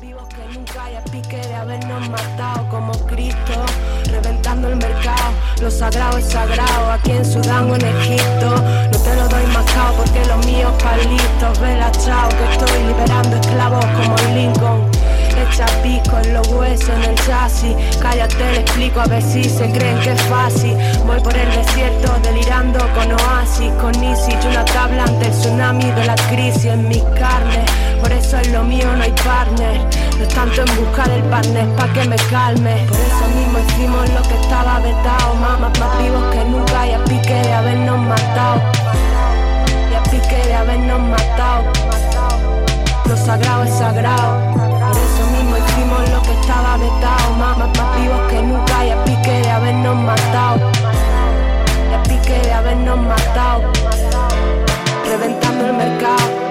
vivos que nunca hay a pique de habernos matado como Cristo, reventando el mercado. Lo sagrado es sagrado, aquí en Sudán o en Egipto. No te lo doy mascado porque los míos palitos. Vela chao, que estoy liberando esclavos como Lincoln. Echa pico en los huesos, en el chasis. Cállate, le explico a ver si se creen que es fácil. Voy por el desierto delirando con oasis, con ISIS y una tabla ante el tsunami de la crisis en mis carnes. Por eso en lo mío no hay partner. No es tanto en busca del partner pa' que me calme. Por eso mismo hicimos lo que estaba vetado. Más vivos que nunca y a pique de habernos matado. Y a pique de habernos matado. Lo sagrado es sagrado. Por eso mismo hicimos lo que estaba vetado. Más vivos que nunca y a pique de habernos matado. Y a pique de habernos matado. Reventando el mercado.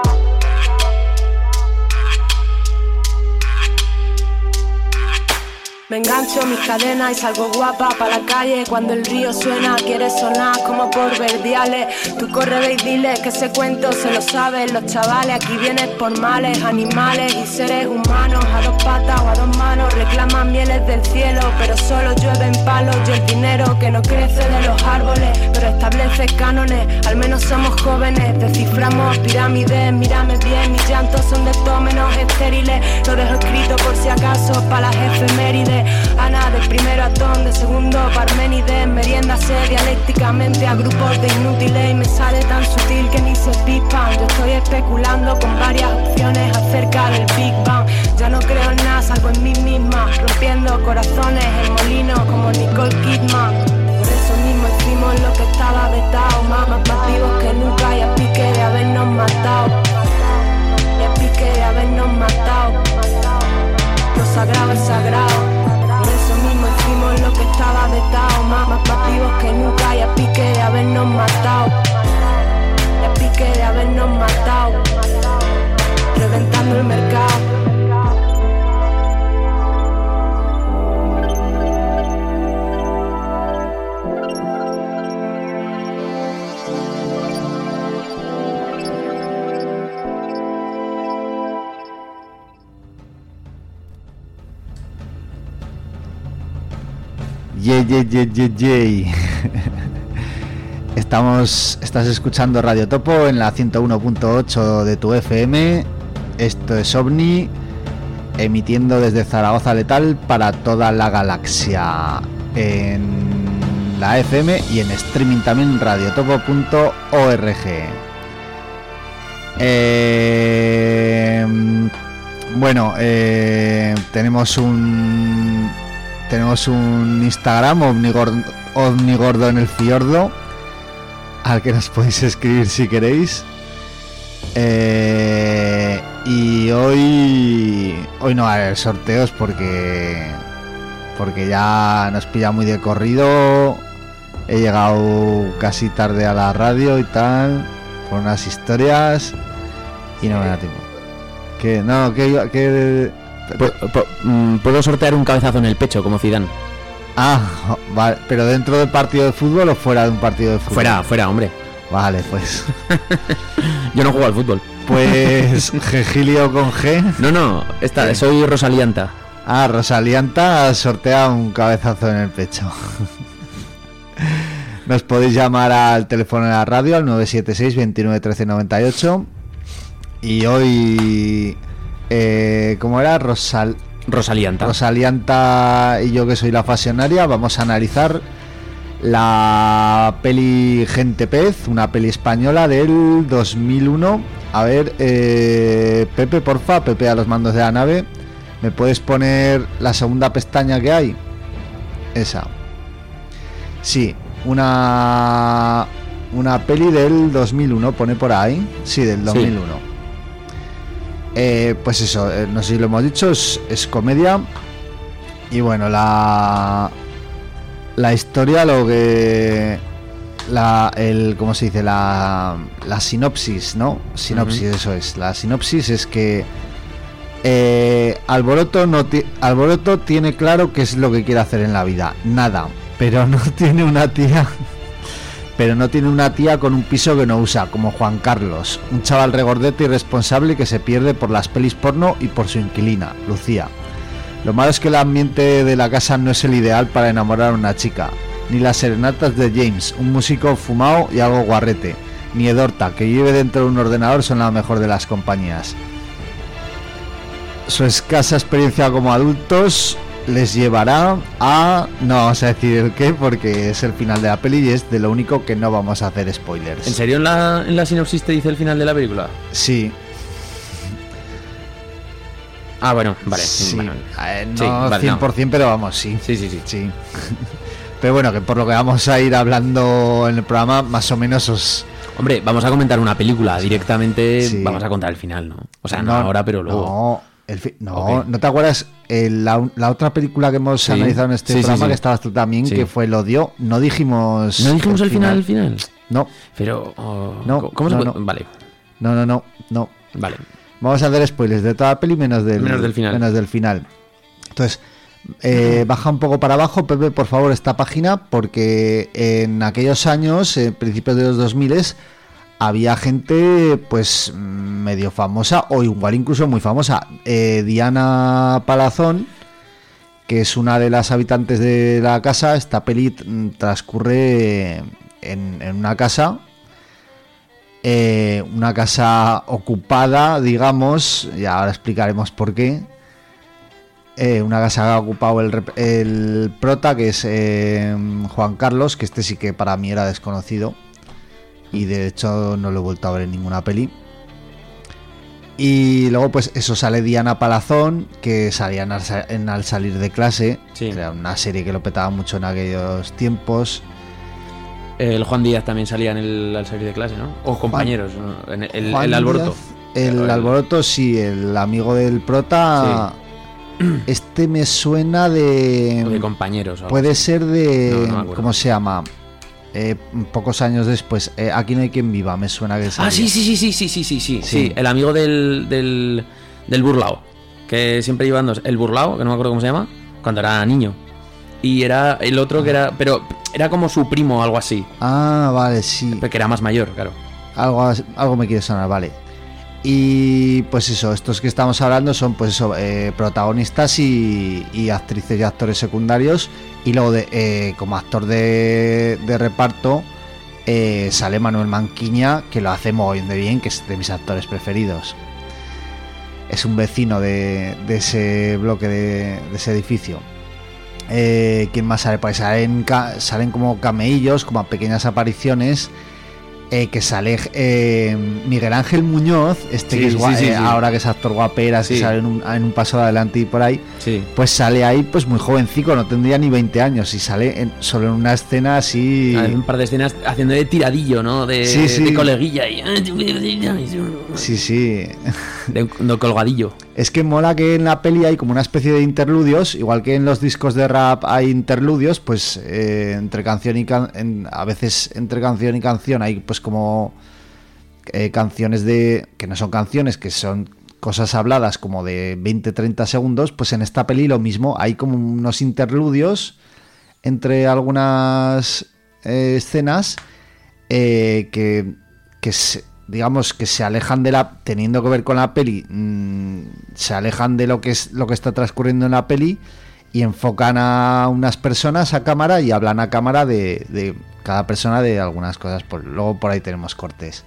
Me engancho mis cadenas y salgo guapa pa' la calle. Cuando el río suena, quiere sonar como por verdiales. Tú corre ve y dile que ese cuento se lo saben los chavales. Aquí vienes por males, animales y seres humanos. A dos patas o a dos manos reclaman mieles del cielo, pero solo llueven palos y el dinero que no crece de los árboles. Pero establece cánones, al menos somos jóvenes. Desciframos pirámides, mírame bien, mis llantos son de todo menos estériles. Lo dejo escrito por si acaso pa' las efemérides. Ana del primero atón, de segundo Parménides. Meriéndase dialécticamente a grupos de inútiles. Y me sale tan sutil que ni se pispan. Yo estoy especulando con varias opciones acerca del Big Bang. Ya no creo en nada salvo en mí misma, rompiendo corazones en molinos como Nicole Kidman. Por eso mismo hicimos lo que estaba vetado. Más vivos que nunca y a pique de habernos matado. Y a pique de habernos matado. Lo sagrado es sagrado. Por eso mismo hicimos lo que estaba vetado. Más vivos que nunca y a pique de habernos matado. Y a pique de habernos matado. Reventando el mercado. Yey. Estás escuchando Radio Topo en la 101.8 de tu FM. Esto es OVNI, emitiendo desde Zaragoza Letal para toda la galaxia en la FM y en streaming también radiotopo.org. Tenemos un Instagram, OVNIGordo en el fiordo, al que nos podéis escribir si queréis. Y hoy no va a haber sorteos porque ya nos pilla muy de corrido. He llegado casi tarde a la radio y tal, por unas historias, y no me da tiempo. ¿Puedo sortear un cabezazo en el pecho como Zidane? Ah, vale, pero ¿dentro del partido de fútbol o fuera de un partido de fútbol? Fuera, hombre. Vale, pues. Yo no juego al fútbol. Pues Gegilio con G. No, soy Rosalianta. Ah, Rosalianta sortea un cabezazo en el pecho. Nos podéis llamar al teléfono de la radio al 976 29 13 98. Y hoy ¿cómo era? Rosalianta. Rosalianta y yo, que soy la Fasionaria, vamos a analizar la peli Gente Pez, una peli española del 2001. A ver, Pepe, porfa, Pepe a los mandos de la nave, ¿me puedes poner la segunda pestaña que hay? Esa. Sí, una peli del 2001, pone por ahí. Sí, del 2001. Sí. Pues eso, no sé si lo hemos dicho, es comedia. Y bueno, la historia, lo que ¿cómo se dice? La sinopsis, ¿no? Sinopsis, eso es. La sinopsis es que Alboroto tiene claro qué es lo que quiere hacer en la vida. Nada, pero no tiene una tía pero no tiene una tía con un piso que no usa, como Juan Carlos, un chaval regordete y irresponsable que se pierde por las pelis porno y por su inquilina, Lucía. Lo malo es que el ambiente de la casa no es el ideal para enamorar a una chica, ni las serenatas de James, un músico fumado y algo guarrete, ni Edorta, que vive dentro de un ordenador, son la mejor de las compañías. Su escasa experiencia como adultos les llevará a... No vamos a decir el qué, porque es el final de la peli y es de lo único que no vamos a hacer spoilers. ¿En serio en la sinopsis te dice el final de la película? Sí. Ah, bueno, vale. Sí. Bueno, No sí, vale, 100%, pero vamos, sí. Sí. Pero bueno, que por lo que vamos a ir hablando en el programa, más o menos os... Hombre, vamos a comentar una película directamente, Sí. vamos a contar el final, ¿no? O sea, no ahora, pero luego. ¿No te acuerdas la otra película que hemos analizado en este programa, que estabas tú también, que fue El Odio? No dijimos... ¿No dijimos el final? No. Pero... No, ¿cómo se puede? no. Vale. No. Vale. Vamos a hacer spoilers de toda la peli menos del final. Menos del final. Entonces, baja un poco para abajo, Pepe, por favor, esta página, porque en aquellos años, principios de los 2000, había gente pues medio famosa o igual incluso muy famosa. Diana Palazón, que es una de las habitantes de la casa. Esta peli transcurre en una casa. Una casa ocupada, digamos, y ahora explicaremos por qué. Una casa que ha ocupado el prota, que es Juan Carlos, que este sí que para mí era desconocido y de hecho no lo he vuelto a ver en ninguna peli. Y luego pues eso, sale Diana Palazón, que salía en Al salir de clase. Sí. Era una serie que lo petaba mucho en aquellos tiempos. El Juan Díaz también salía Al salir de clase, ¿no? O compañeros, ¿no? El alboroto. El alboroto, sí, el amigo del prota. Sí. Este me suena de compañeros. Puede ser de... No ¿Cómo se llama? Pocos años después. Aquí no hay quien viva, me suena que salía. Sí. El amigo del Burlao, que siempre iban dos. El Burlao, que no me acuerdo cómo se llama, cuando era niño. Y era el otro que era... Pero era como su primo o algo así. Ah, vale, sí. Que era más mayor, claro. Algo me quiere sonar, vale. Y pues eso, estos que estamos hablando son pues eso, protagonistas y actrices y actores secundarios. Y luego como actor de reparto sale Manuel Manquiña, que lo hace muy bien, que es de mis actores preferidos. Es un vecino de ese bloque, de ese edificio. ¿Quién más sale? Pues salen como cameillos, como pequeñas apariciones. Que sale Miguel Ángel Muñoz, que es ahora que es actor guaperas, que sale en un paso de adelante y por ahí, pues sale ahí pues muy jovencico, no tendría ni 20 años y sale solo en una escena así. Hay un par de escenas haciendo de tiradillo, ¿no? De coleguilla y... Sí. De colgadillo. Es que mola que en la peli hay como una especie de interludios, igual que en los discos de rap hay interludios, pues entre canción y a veces entre canción y canción hay pues como canciones que no son canciones, que son cosas habladas como de 20-30 segundos, pues en esta peli lo mismo, hay como unos interludios entre algunas escenas digamos que se alejan teniendo que ver con la peli, se alejan de lo que está transcurriendo en la peli y enfocan a unas personas a cámara y hablan a cámara de cada persona de algunas cosas. Luego por ahí tenemos cortes.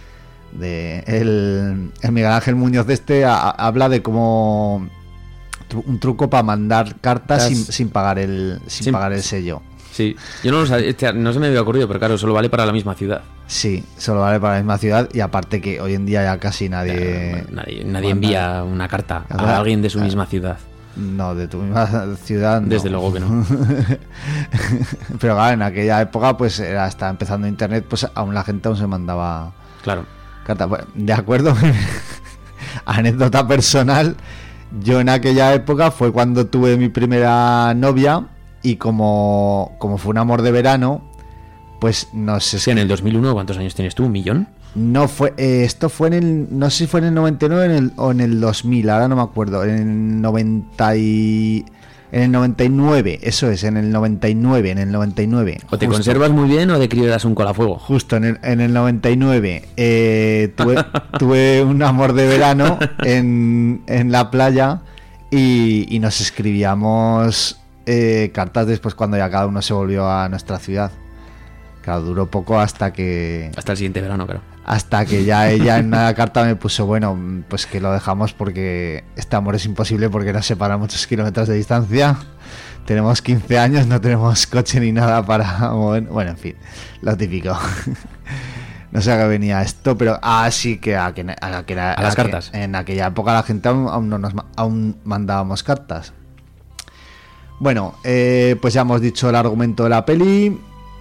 El Miguel Ángel Muñoz habla de cómo un truco para mandar cartas sin pagar el sello. Sí, yo no lo sabía, no se me había ocurrido, pero claro, solo vale para la misma ciudad. Sí, solo vale para la misma ciudad y aparte que hoy en día ya casi nadie envía una carta a alguien de su misma ciudad. No, de tu misma ciudad no. Desde luego que no. Pero claro, en aquella época pues estaba empezando internet, pues aún la gente aún se mandaba carta. Bueno, de acuerdo. Anécdota personal, yo en aquella época fue cuando tuve mi primera novia. Y como fue un amor de verano, pues no sé si en el 2001, ¿cuántos años tienes tú? ¿1 millón? No fue, esto fue no sé si fue en el 99 o en el 2000, ahora no me acuerdo. En el En el 99, eso es, en el 99. O te justo. conservas muy bien o de crío eras un colafuego. Justo en el 99 tuve un amor de verano en la playa y nos escribíamos cartas después cuando ya cada uno se volvió a nuestra ciudad. Claro, duró poco hasta el siguiente verano, creo. Hasta que ya ella en una carta me puso, bueno, pues que lo dejamos porque este amor es imposible porque nos separa muchos kilómetros de distancia. Tenemos 15 años, no tenemos coche ni nada para mover. Bueno, en fin, lo típico. No sé a qué venía esto, pero sí que a las cartas. En aquella época la gente aún mandábamos cartas. Bueno, pues ya hemos dicho el argumento de la peli.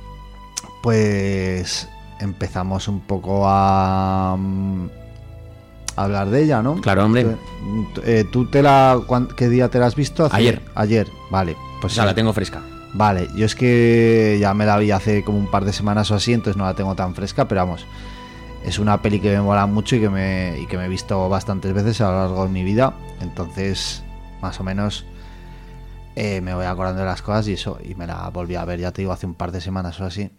Pues empezamos un poco a hablar de ella, ¿no? Claro, hombre. ¿Tú qué día te la has visto? Ayer, vale. Pues la tengo fresca. Vale, yo es que ya me la vi hace como un par de semanas o así, entonces no la tengo tan fresca, pero vamos, es una peli que me mola mucho y que me he visto bastantes veces a lo largo de mi vida, entonces más o menos me voy acordando de las cosas y me la volví a ver, ya te digo, hace un par de semanas o así.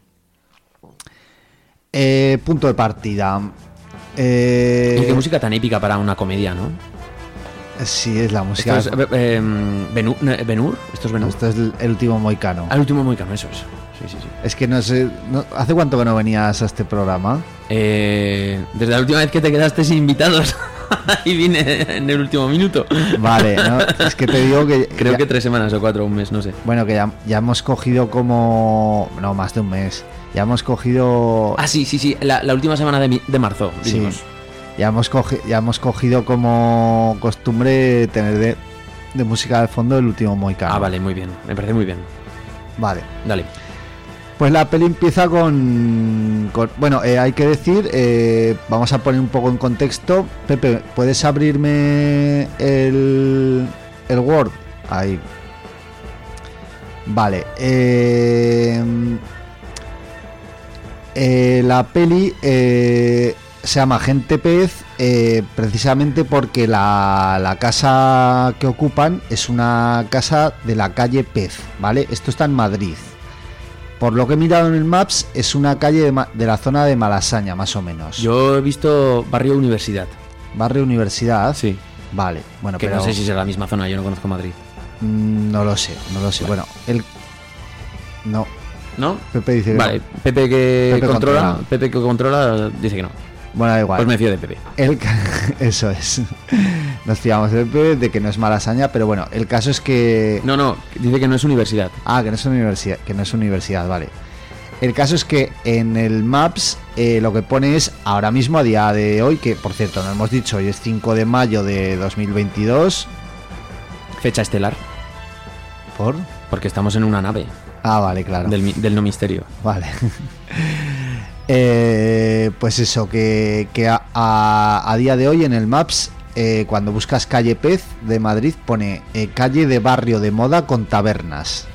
Punto de partida. Qué música tan épica para una comedia, ¿no? Sí, es la música. ¿Esto es Ben-Hur? ¿Esto es Ben-Hur? Esto es el último Mohicano. El último Mohicano, eso es. Sí. Es que no sé. ¿Hace cuánto que no venías a este programa? Desde la última vez que te quedaste sin invitados. Y vine en el último minuto. Vale, ¿no? Es que te digo que... Creo que 3 semanas o 4, un mes, no sé. Bueno, que ya hemos cogido como... No, más de un mes. Ya hemos cogido... Sí. La última semana de marzo. Sí. Ya hemos cogido como costumbre tener de música de fondo el último Mohicano. Vale, muy bien. Me parece muy bien. Vale. Dale. Pues la peli empieza con bueno, hay que decir, vamos a poner un poco en contexto. Pepe, ¿puedes abrirme el Word? Ahí. Vale. La peli se llama Gente Pez precisamente porque la casa que ocupan es una casa de la calle Pez, ¿vale? Esto está en Madrid. Por lo que he mirado en el Maps, es una calle de la zona de Malasaña, más o menos. Yo he visto Barrio Universidad. ¿Barrio Universidad? Sí. Vale, bueno, que pero... no sé si será la misma zona, yo no conozco Madrid. No lo sé. Vale. Bueno, ¿No? Pepe dice que vale, no. Pepe que controla dice que no. Bueno, da igual. Pues me fío de Pepe. Eso es. Nos fiamos de Pepe, de que no es Malasaña, pero bueno, el caso es que... No, dice que no es universidad. Que no es universidad, vale. El caso es que en el Maps lo que pone es ahora mismo, a día de hoy, que por cierto, no hemos dicho, hoy es 5 de mayo de 2022. Fecha estelar. ¿Por? Porque estamos en una nave. Vale, claro. Del no misterio. Vale. Pues eso, que a día de hoy en el Maps, cuando buscas calle Pez de Madrid, pone calle de barrio de moda con tabernas.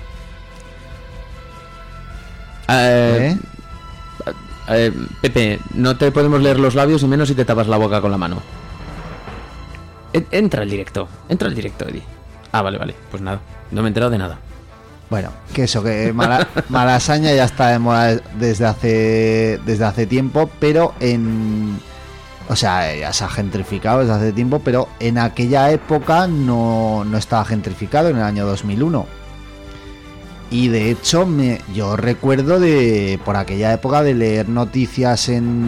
Pepe, no te podemos leer los labios y menos si te tapas la boca con la mano. Entra al directo, Eddie. Vale, pues nada, no me he enterado de nada. Bueno, que eso, que Malasaña ya está de moda desde hace tiempo, pero o sea, ya se ha gentrificado desde hace tiempo, pero en aquella época no estaba gentrificado, en el año 2001. Y de hecho, yo recuerdo por aquella época de leer noticias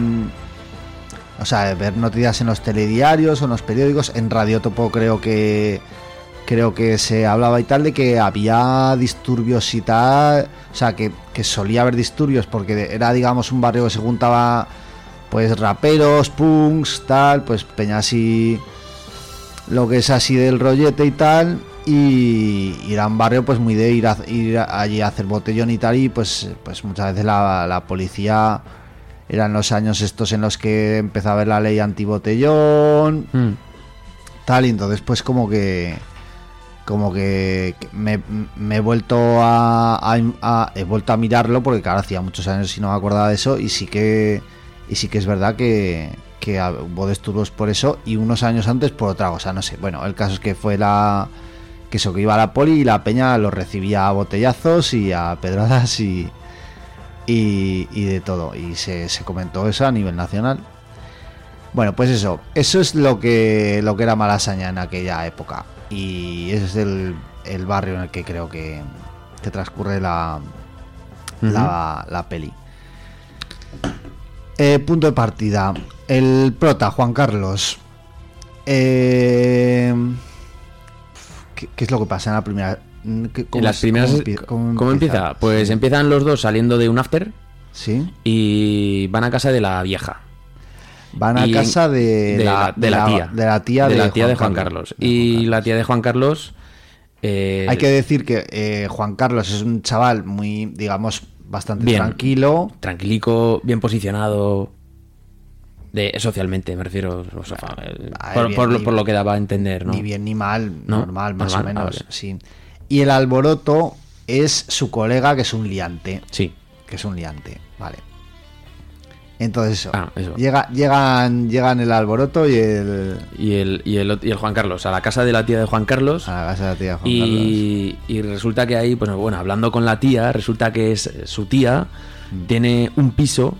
o sea, de ver noticias en los telediarios o en los periódicos, en Radio Topo creo que se hablaba y tal de que había disturbios y tal, o sea, que solía haber disturbios porque era, digamos, un barrio que se juntaba pues raperos, punks, tal, pues peña así, lo que es así del rollete y tal, y era un barrio pues muy de ir allí a hacer botellón y tal, y pues muchas veces la policía, eran los años estos en los que empezaba a haber la ley antibotellón, tal, y entonces pues como que me he vuelto he vuelto a mirarlo porque claro, hacía muchos años y no me acordaba de eso, y sí que es verdad que hubo disturbios por eso y unos años antes por otra cosa, no sé. Bueno, el caso es que que eso, que iba a la poli y la peña los recibía a botellazos y a pedradas y de todo. Y se comentó eso a nivel nacional. Bueno, pues eso es lo que era Malasaña en aquella época. Y ese es el barrio en el que creo que transcurre la peli. Punto de partida. El prota, Juan Carlos. ¿Qué es lo que pasa en la primera? ¿Cómo empieza? Pues sí. Empiezan los dos saliendo de un after. Sí. Y van a casa de la vieja. Van a casa de la tía de Juan Carlos. Y la tía de Juan Carlos... hay que decir que Juan Carlos es un chaval muy, digamos, bastante bien, tranquilo. Tranquilico, bien posicionado... socialmente, me refiero, por lo que daba a entender, ¿no? Ni bien ni mal, ¿no? Normal, más o menos, sí. Y el Alboroto es su colega, que es un liante. Sí. Que es un liante, vale. Entonces eso. Llegan el Alboroto y el Juan Carlos, a la casa de la tía de Juan Carlos. A la casa de la tía de Juan Carlos. Y resulta que ahí, pues bueno, hablando con la tía, resulta que es su tía, tiene un piso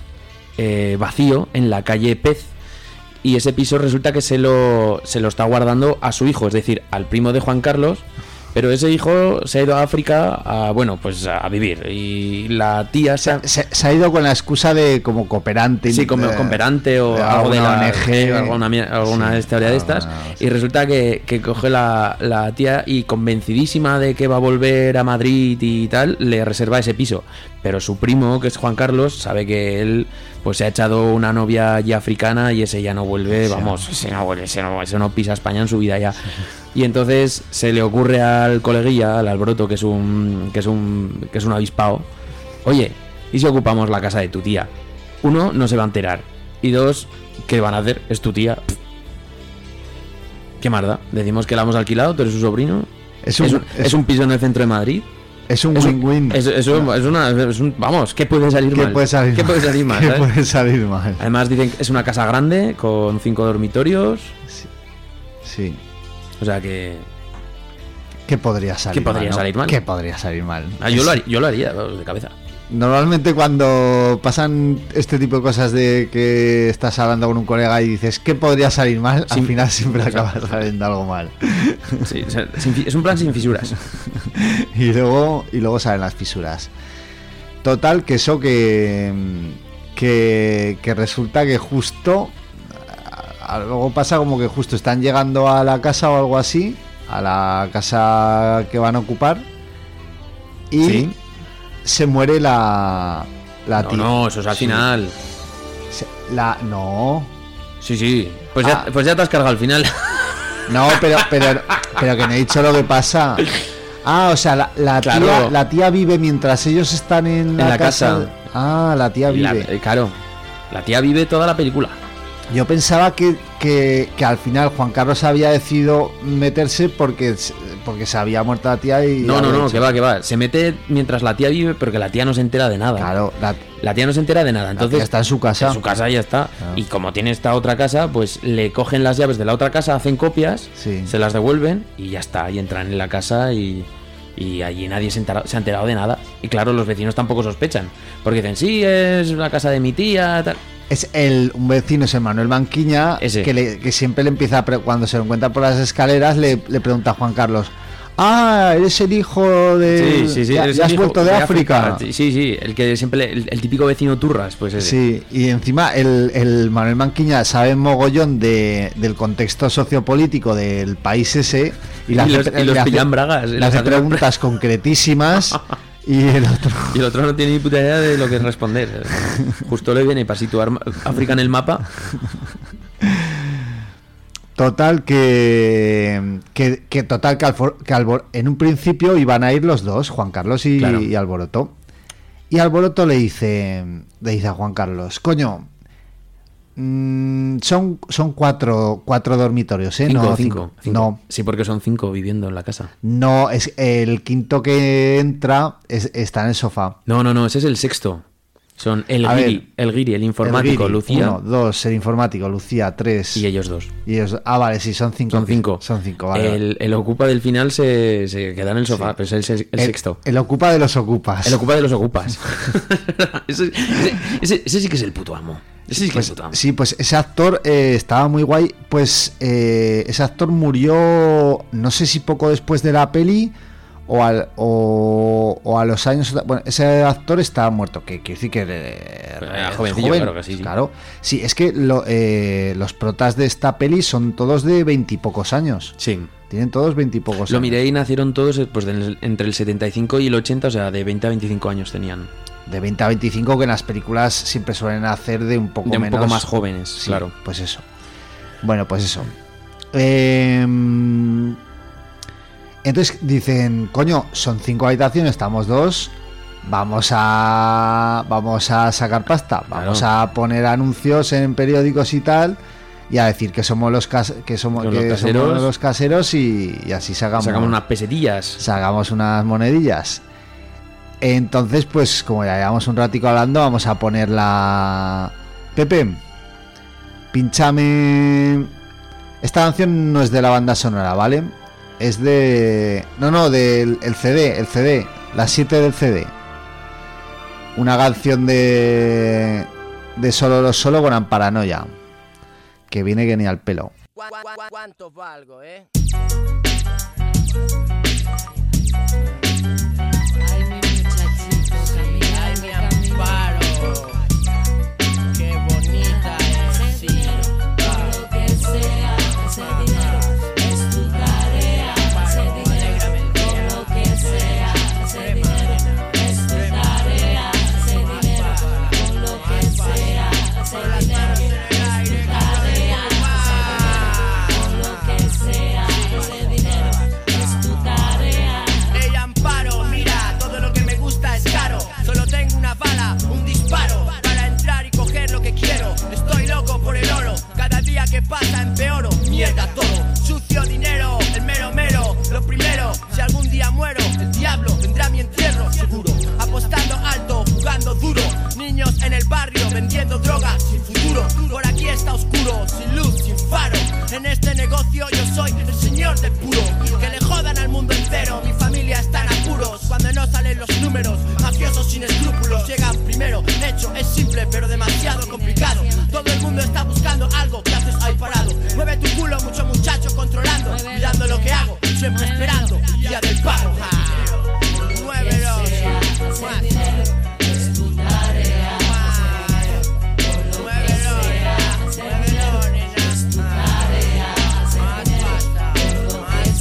vacío en la calle Pez, y ese piso resulta que se lo está guardando a su hijo, es decir, al primo de Juan Carlos, pero ese hijo se ha ido a África a vivir, y la tía se ha ido con la excusa de como cooperante. Sí, como cooperante o algo de la ONG, alguna historia de estas, y resulta que coge la tía y, convencidísima de que va a volver a Madrid y tal, le reserva ese piso. Pero su primo, que es Juan Carlos, sabe que él pues se ha echado una novia allí africana y ese ya no vuelve, ese no pisa España en su vida ya. Y entonces se le ocurre al coleguilla, al Alboroto, que es un avispao: oye, ¿y si ocupamos la casa de tu tía? Uno, no se va a enterar, y dos, ¿qué van a hacer? Es tu tía. ¿Qué más da? Decimos que la hemos alquilado, tú eres su sobrino. Es un piso en el centro de Madrid. Es un win-win. Vamos, ¿qué puede salir mal? ¿Qué puede salir mal? Además dicen que es una casa grande con 5 dormitorios. Sí. O sea que... ¿Qué podría salir mal? ¿Qué podría salir mal? Yo lo haría de cabeza. Normalmente cuando pasan este tipo de cosas de que estás hablando con un colega y dices ¿qué podría salir mal? Al final siempre acabas saliendo algo mal. Sí, es un plan sin fisuras. y luego salen las fisuras. Total, que eso que resulta que justo luego pasa como que justo están llegando a la casa o algo así, a la casa que van a ocupar, y ¿sí? Se muere la tía. No, eso es al final. No. Sí. Pues ya te has cargado al final. No, pero que no he dicho lo que pasa. O sea, la tía vive mientras ellos están en la casa. La tía vive. Claro, la tía vive toda la película. Yo pensaba que al final Juan Carlos había decidido meterse porque se había muerto la tía y... No, que va. Se mete mientras la tía vive, pero que la tía no se entera de nada. Claro. La tía no se entera de nada. Entonces está en su casa. En su casa ya está. Claro. Y como tiene esta otra casa, pues le cogen las llaves de la otra casa, hacen copias, sí. Se las devuelven y ya está. Y entran en la casa y allí nadie se ha enterado de nada. Y claro, los vecinos tampoco sospechan. Porque dicen, sí, es la casa de mi tía, tal... Es un vecino, es el Manuel Manquiña, que siempre le empieza cuando se lo encuentra por las escaleras, le pregunta a Juan Carlos: eres el hijo de... Sí, ya has vuelto de África. Sí, el que siempre, el típico vecino turras, pues ese. Sí, y encima el Manuel Manquiña sabe mogollón del contexto sociopolítico del país ese, y los pillan bragas. Le hace preguntas concretísimas. Y el otro no tiene ni puta idea de lo que responder. Justo le viene para situar África en el mapa. Total que en un principio iban a ir los dos, Juan Carlos y Alboroto. Y Alboroto le dice a Juan Carlos: coño, son 4 dormitorios, ¿eh? Cinco. No. Sí, porque son 5 viviendo en la casa. No, es el quinto que entra está en el sofá. No, ese es el sexto. Son el Guiri, el informático, Lucía. 1, 2, el informático, Lucía, 3. Y ellos 2. Vale, sí, son 5. Son 5, vale. El ocupa del final se queda en el sofá, pero es el sexto. El ocupa de los ocupas. El ocupa de los ocupas. ese sí que es el puto amo. Sí, pues ese actor estaba muy guay. Pues ese actor murió, no sé si poco después de la peli o a los años. Bueno, ese actor estaba muerto, que quiere decir que era jovencillo, claro que sí. Claro, sí, es que los protas de esta peli son todos de 20 y pocos años. Sí. Tienen todos 20 y pocos años. Lo miré y nacieron todos pues, entre el 75 y el 80, o sea, de 20 a 25 años tenían. De 20 a 25, que en las películas siempre suelen hacer de un poco menos. Un poco más jóvenes, sí, claro. Pues eso. Bueno, pues eso. Entonces dicen, coño, son 5 habitaciones, estamos 2. Vamos a sacar pasta. Vamos a poner anuncios en periódicos y tal. Y a decir que somos los caseros y así sacamos unas pesetillas. Sacamos unas monedillas. Entonces, pues como ya llevamos un ratico hablando, vamos a poner la... Pepe, pínchame... Esta canción no es de la banda sonora, ¿vale? Es de... No, del CD, las 7 del CD. Una canción de Solo con Paranoia, que viene que ni al pelo. ¿Cuánto valgo, eh? Que pasa empeoro, mierda todo, sucio dinero, el mero, lo primero, si algún día muero, el diablo vendrá a mi entierro, seguro, apostando alto, jugando duro, niños en el barrio vendiendo drogas sin futuro, por aquí está oscuro, sin luz, sin faro, en este negocio yo soy el señor del puro, que le jodan al mundo entero, mi familia está en apuros, cuando no salen los números, mafiosos sin escrúpulos, llegan primero, hecho es simple pero demasiado complicado, todo el mundo está buscando algo, que haces ahí parado, mueve tu culo, mucho muchacho controlando, mirando lo que hago, siempre esperando, día del pago, muévelo, más. Es tu tarea, muévelo, nena, es tu tarea, más pasta, más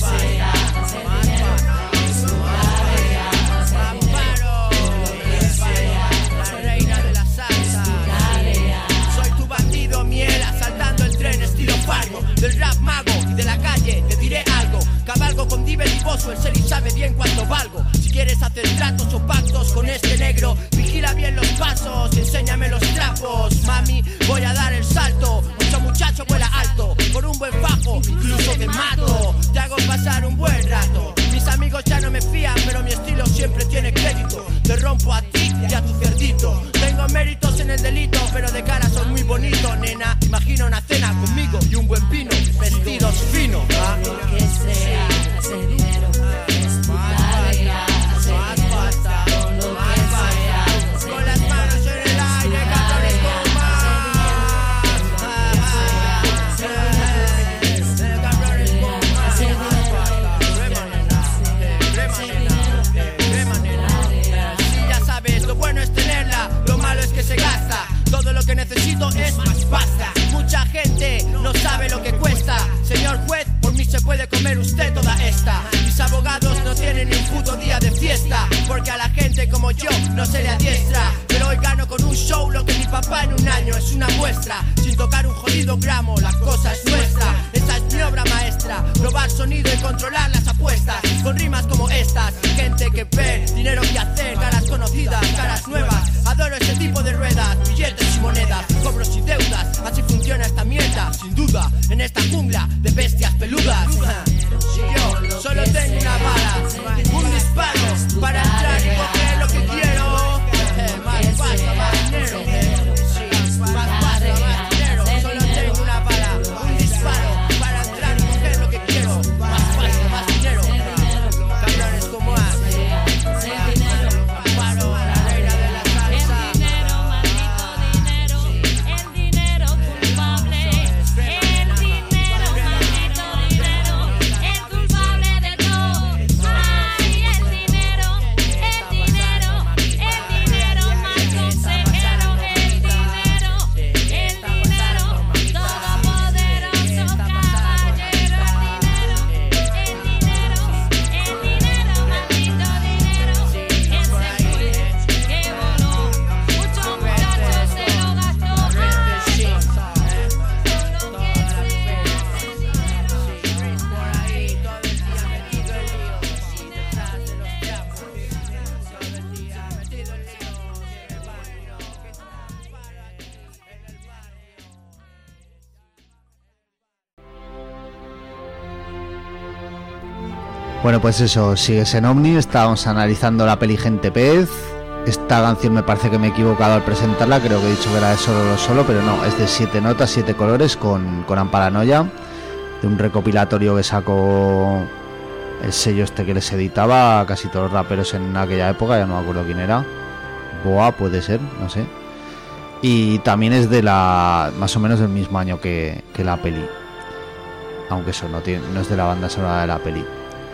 tarea, más paro, la reina de la salsa, soy tu bandido miel, asaltando el tren estilo Fargo, del rap mago y de la calle, te diré algo, cabalgo con Diver y Bosso, el Seri sabe bien cuánto valgo, si quieres hacer tratos o pactos con este negro, vigila bien los pasos y enséñame los trapos, mami, voy a dar el salto, mucho muchacho vuela alto, por un buen fajo, incluso te mato, te hago pasar un buen rato, mis amigos ya no me fían, pero mi estilo siempre tiene crédito, te rompo a ti y a tu cerdito, tengo méritos en el delito, pero de cara soy muy bonito, nena, imagina una cena conmigo y un buen vino, vestidos finos, lo que sea, hacer dinero, es tu tarea, hacer dinero, con lo que sea, con las manos en el aire, cabrones con más, cabrones con más, crema nena, si ya sabes, lo bueno es tenerla, lo malo es que se gasta, todo lo que necesito es más pasta, mucha gente no sabe lo que cuesta, señor juez, por mí se puede comer usted toda esta, mis abogados no tienen ni un puto día de fiesta, porque a la gente como yo no se le adiestra, pero hoy gano con un show lo que mi papá en un año, es una muestra, sin tocar un jodido gramo, la cosa es nuestra, esta es mi obra maestra, probar sonido y controlar las apuestas, con rimas como estas, gente que ve, dinero que hacer, caras conocidas, caras nuevas, adoro este tipo de ruedas, billetes y monedas, cobros y deudas, así funciona esta mierda, sin duda, en esta jungla de bestias peludas. Yo solo tengo una bala, un disparo para entrar y coger lo que quiero. Más pasta, más dinero. Bueno, pues eso, sigues en Omni, estábamos analizando la peli Gente Pez. Esta canción me parece que me he equivocado al presentarla, creo que he dicho que era de Solo, pero no, es de 7 notas, 7 colores con Amparanoia, de un recopilatorio que sacó el sello este que les editaba a casi todos los raperos en aquella época, ya no me acuerdo quién era. Boa puede ser, no sé. Y también es de más o menos del mismo año que la peli, aunque eso no es de la banda sonora de la peli.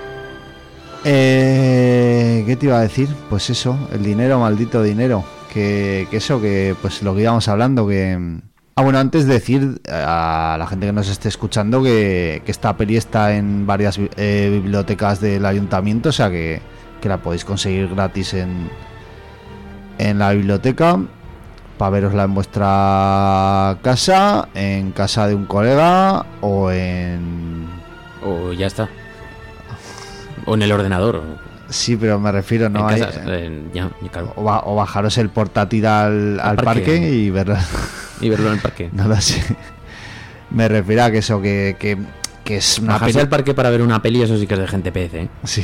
¿Qué te iba a decir? Pues eso, el dinero, maldito dinero. Que eso, que pues lo que íbamos hablando, que... bueno, antes de decir a la gente que nos esté escuchando que esta peli está en varias bibliotecas del ayuntamiento, o sea que la podéis conseguir gratis en la biblioteca, para verosla en vuestra casa, en casa de un colega o ya está. O en el ordenador. Sí, pero me refiero, no hay... claro. O bajaros el portátil al parque y verlo. Y verlo en el parque. No lo sé. Me refiero a que eso, que es una bajarse peli... al parque para ver una peli, eso sí que es de Gente Pez, ¿eh? Sí.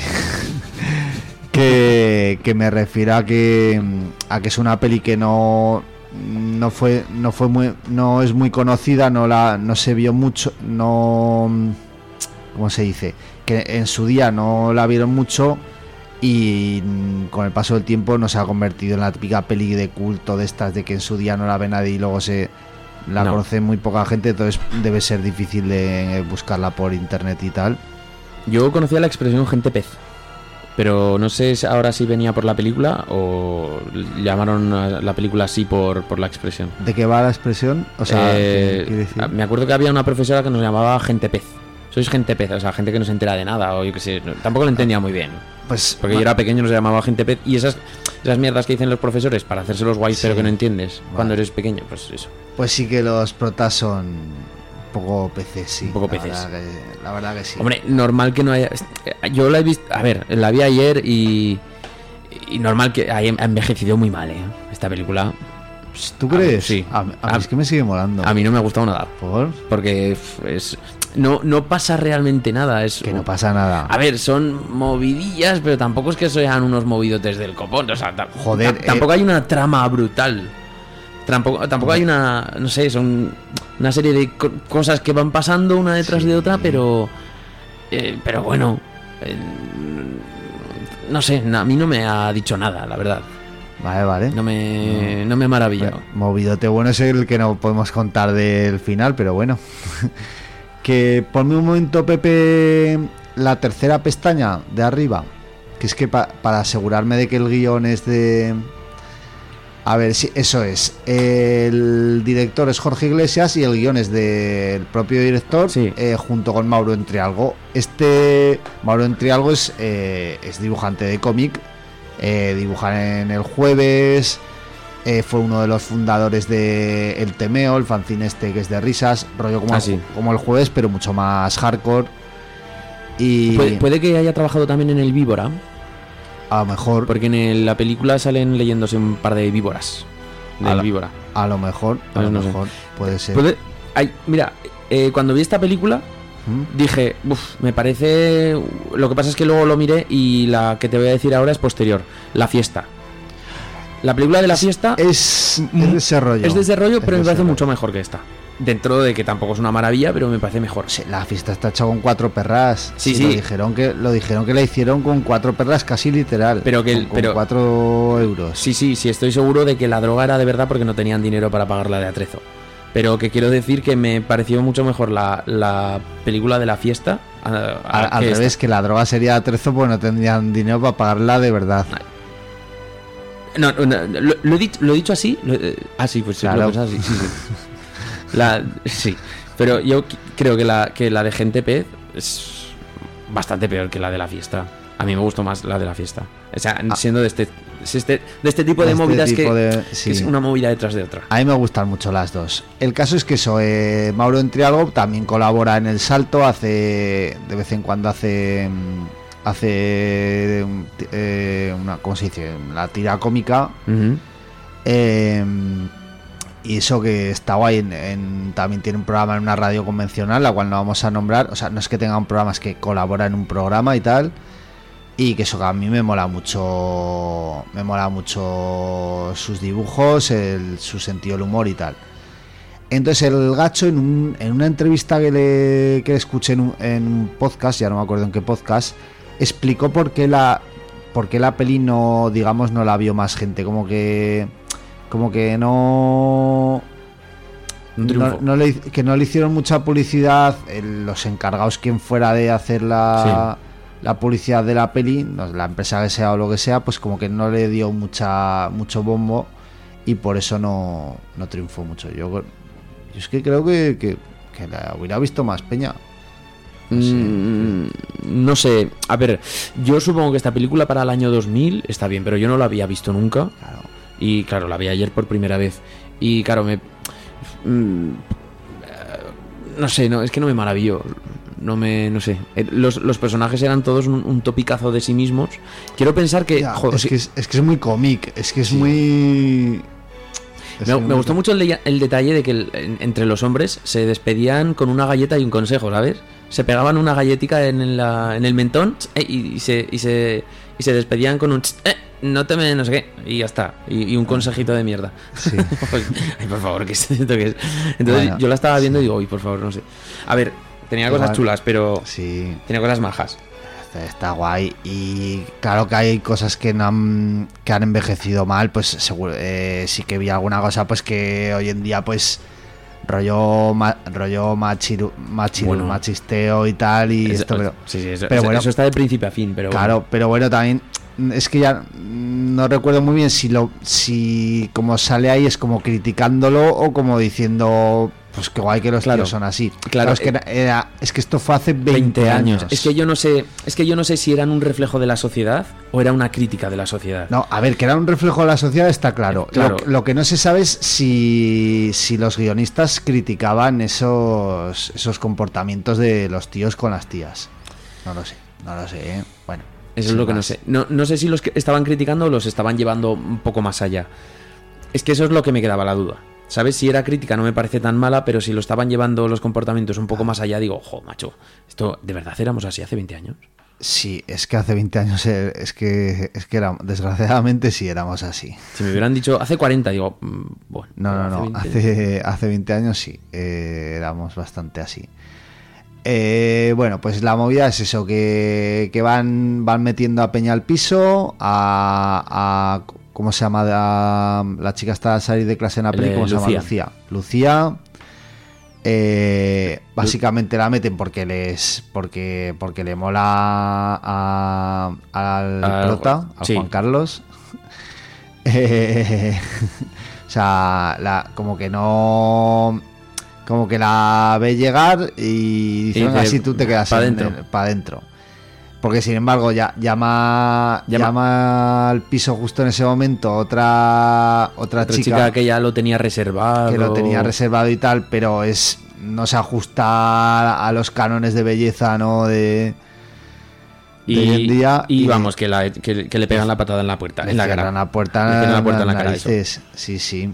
que me refiero a que es una peli que no es muy conocida, no se vio mucho, no... ¿Cómo se dice? Que en su día no la vieron mucho y con el paso del tiempo no se ha convertido en la típica peli de culto de estas, de que en su día no la ve nadie y luego la conoce muy poca gente, entonces debe ser difícil de buscarla por internet y tal. Yo conocía la expresión Gente Pez, pero no sé ahora si venía por la película o llamaron a la película así por la expresión. ¿De qué va la expresión? O sea, ¿qué quiere decir? Me acuerdo que había una profesora que nos llamaba Gente Pez. Sois Gente Pez, o sea, gente que no se entera de nada, o yo qué sé, tampoco lo entendía muy bien. Pues porque yo era pequeño, nos llamaba Gente Pez, y esas mierdas que dicen los profesores para hacerse los guays, sí, pero que no entiendes cuando eres pequeño, pues eso. Pues sí que los protas son un poco peces, sí. Un poco peces. La verdad que sí. Hombre, normal que no haya... Yo la he visto... A ver, la vi ayer y normal que haya envejecido muy mal, esta película. ¿Tú crees? Sí. A mí es que me sigue molando. A mí no me ha gustado nada. ¿Por? Porque es... No pasa realmente nada. Que no pasa nada. A ver, son movidillas, pero tampoco es que sean unos movidotes del copón. O sea, joder. Tampoco hay una trama brutal. Tampoco hay una... No sé, son una serie de cosas que van pasando una detrás de otra, pero bueno... no sé, a mí no me ha dicho nada, la verdad. Vale. No me ha maravillado. Movidote bueno es el que no podemos contar del final, pero bueno. Que ponme un momento, Pepe, la tercera pestaña de arriba. Que es que para asegurarme de que el guión es de... A ver, sí, eso es. El director es Jorge Iglesias y el guión es del propio director, sí. Junto con Mauro Entrialgo. Mauro Entrialgo es dibujante de cómic. Dibuja en El Jueves, fue uno de los fundadores de El Temeo, el fanzine este que es de risas, rollo como El Jueves, pero mucho más hardcore. Y puede que haya trabajado también en El Víbora, a lo mejor, porque en la película salen leyéndose un par de víboras del Víbora. A lo mejor puede ser. Mira, cuando vi esta película dije, me parece... Lo que pasa es que luego lo miré y la que te voy a decir ahora es posterior. La Fiesta. La película de La Fiesta es de ese rollo. Es de ese rollo, pero me parece mucho mejor que esta. Dentro de que tampoco es una maravilla, pero me parece mejor. Sí, La Fiesta está hecha con 4 perras. Sí. Lo dijeron que la hicieron con 4 perras casi literal. Pero con 4 euros. Sí, estoy seguro de que la droga era de verdad porque no tenían dinero para pagarla de atrezo. Pero que quiero decir que me pareció mucho mejor la película de La Fiesta. Al revés, que la droga sería de atrezo porque no tendrían dinero para pagarla de verdad. No, lo he dicho así. Sí, pues claro. Lo así. Sí. Pero yo creo que la de Gente Pez es bastante peor que la de La Fiesta. A mí me gustó más la de La Fiesta. O sea, siendo de este tipo de movidas que es una movida detrás de otra. A mí me gustan mucho las dos. El caso es que eso, Mauro Entrialgo también colabora en El Salto, de vez en cuando hace una, ¿cómo se dice? La tira cómica. Uh-huh. Y eso que está guay, también tiene un programa en una radio convencional, la cual no vamos a nombrar. O sea, no es que tenga un programa, es que colabora en un programa y tal. Y que eso a mí me mola mucho sus dibujos, su sentido del humor y tal. Entonces el Gacho en una entrevista que le escuché en un podcast, ya no me acuerdo en qué podcast, explicó por qué la peli no, digamos, no la vio más gente, como que no le hicieron mucha publicidad los encargados, quien fuera de hacer la publicidad de la peli, la empresa que sea o lo que sea, pues como que no le dio mucho bombo y por eso no triunfó mucho. Yo es que creo que la hubiera visto más peña. No sé, a ver, yo supongo que esta película para el año 2000 está bien, pero yo no la había visto nunca. Claro. Y claro, la vi ayer por primera vez. Y claro, no sé, es que no me maravilló. No sé. Los personajes eran todos un topicazo de sí mismos. Quiero pensar que... Ya, joder, es que es muy cómic, es que es muy... Me gustó mucho el detalle de que entre los hombres se despedían con una galleta y un consejo, ¿sabes? Se pegaban una galletica en el mentón y se despedían con un no te me no sé qué y ya está, y un consejito de mierda. Sí. Ay, por favor, ¿qué es esto que es? Entonces Bueno, yo la estaba viendo y digo, uy, por favor, no sé. A ver, tenía cosas chulas, pero sí, tenía cosas majas. está guay. Y claro que hay cosas que han envejecido mal, pues seguro, sí que vi alguna cosa pues que hoy en día pues rollo machisteo y tal y esto, pero sí, pero bueno, eso está de principio a fin, pero claro, bueno. pero bueno, también es que ya no recuerdo muy bien si como sale ahí es como criticándolo o como diciendo pues qué guay que los tíos son así. Claro, es que esto fue hace 20 años. Es que yo no sé si eran un reflejo de la sociedad o era una crítica de la sociedad. No, a ver, que era un reflejo de la sociedad está claro. Lo que no se sabe es si los guionistas criticaban esos comportamientos de los tíos con las tías. No lo sé, ¿eh? Bueno. Eso es lo que no sé. No sé si los que estaban criticando o los estaban llevando un poco más allá. Es que eso es lo que me quedaba la duda. ¿Sabes? Si era crítica no me parece tan mala, pero si lo estaban llevando los comportamientos un poco más allá, digo, jo, macho, ¿esto de verdad éramos así hace 20 años? Sí, es que hace 20 años es que desgraciadamente sí éramos así. Si me hubieran dicho hace 40, digo, bueno. No, hace 20 años sí, éramos bastante así. Bueno, pues la movida es eso, que van metiendo a peña al piso, a ¿cómo se llama? La chica está a salir de clase en la peli, ¿cómo se llama? Lucía. Básicamente la meten porque le mola al prota, al Juan Carlos. O sea, como que la ve llegar y dice, así tú te quedas para adentro. Porque sin embargo llama al piso justo en ese momento otra chica que ya lo tenía reservado. Que lo tenía reservado y tal, pero no se ajusta a los cánones de belleza, ¿no? de hoy en día. Y vamos, que le pegan la patada en la puerta, en la cara. La puerta en la cara. Sí.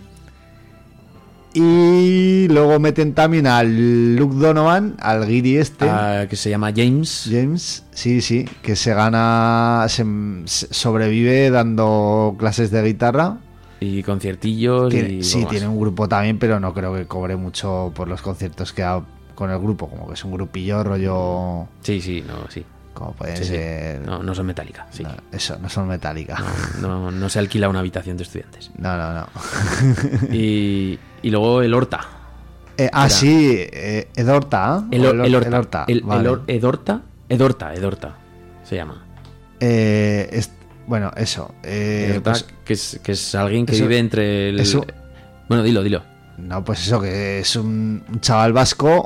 Y luego meten también al Luke Donovan, al guiri que se llama James, sí, que se sobrevive dando clases de guitarra y conciertillos. Tiene un grupo también, pero no creo que cobre mucho por los conciertos que ha con el grupo, como que es un grupillo rollo. Sí. Como pueden ser. No son Metallica. Sí. No son Metallica. No se alquila una habitación de estudiantes. No. Y luego el Horta. Sí, Edorta. Edorta se llama. Bueno, eso. Edorta, pues, que es alguien que vive entre el. Eso, bueno, dilo. No, pues eso, que es un chaval vasco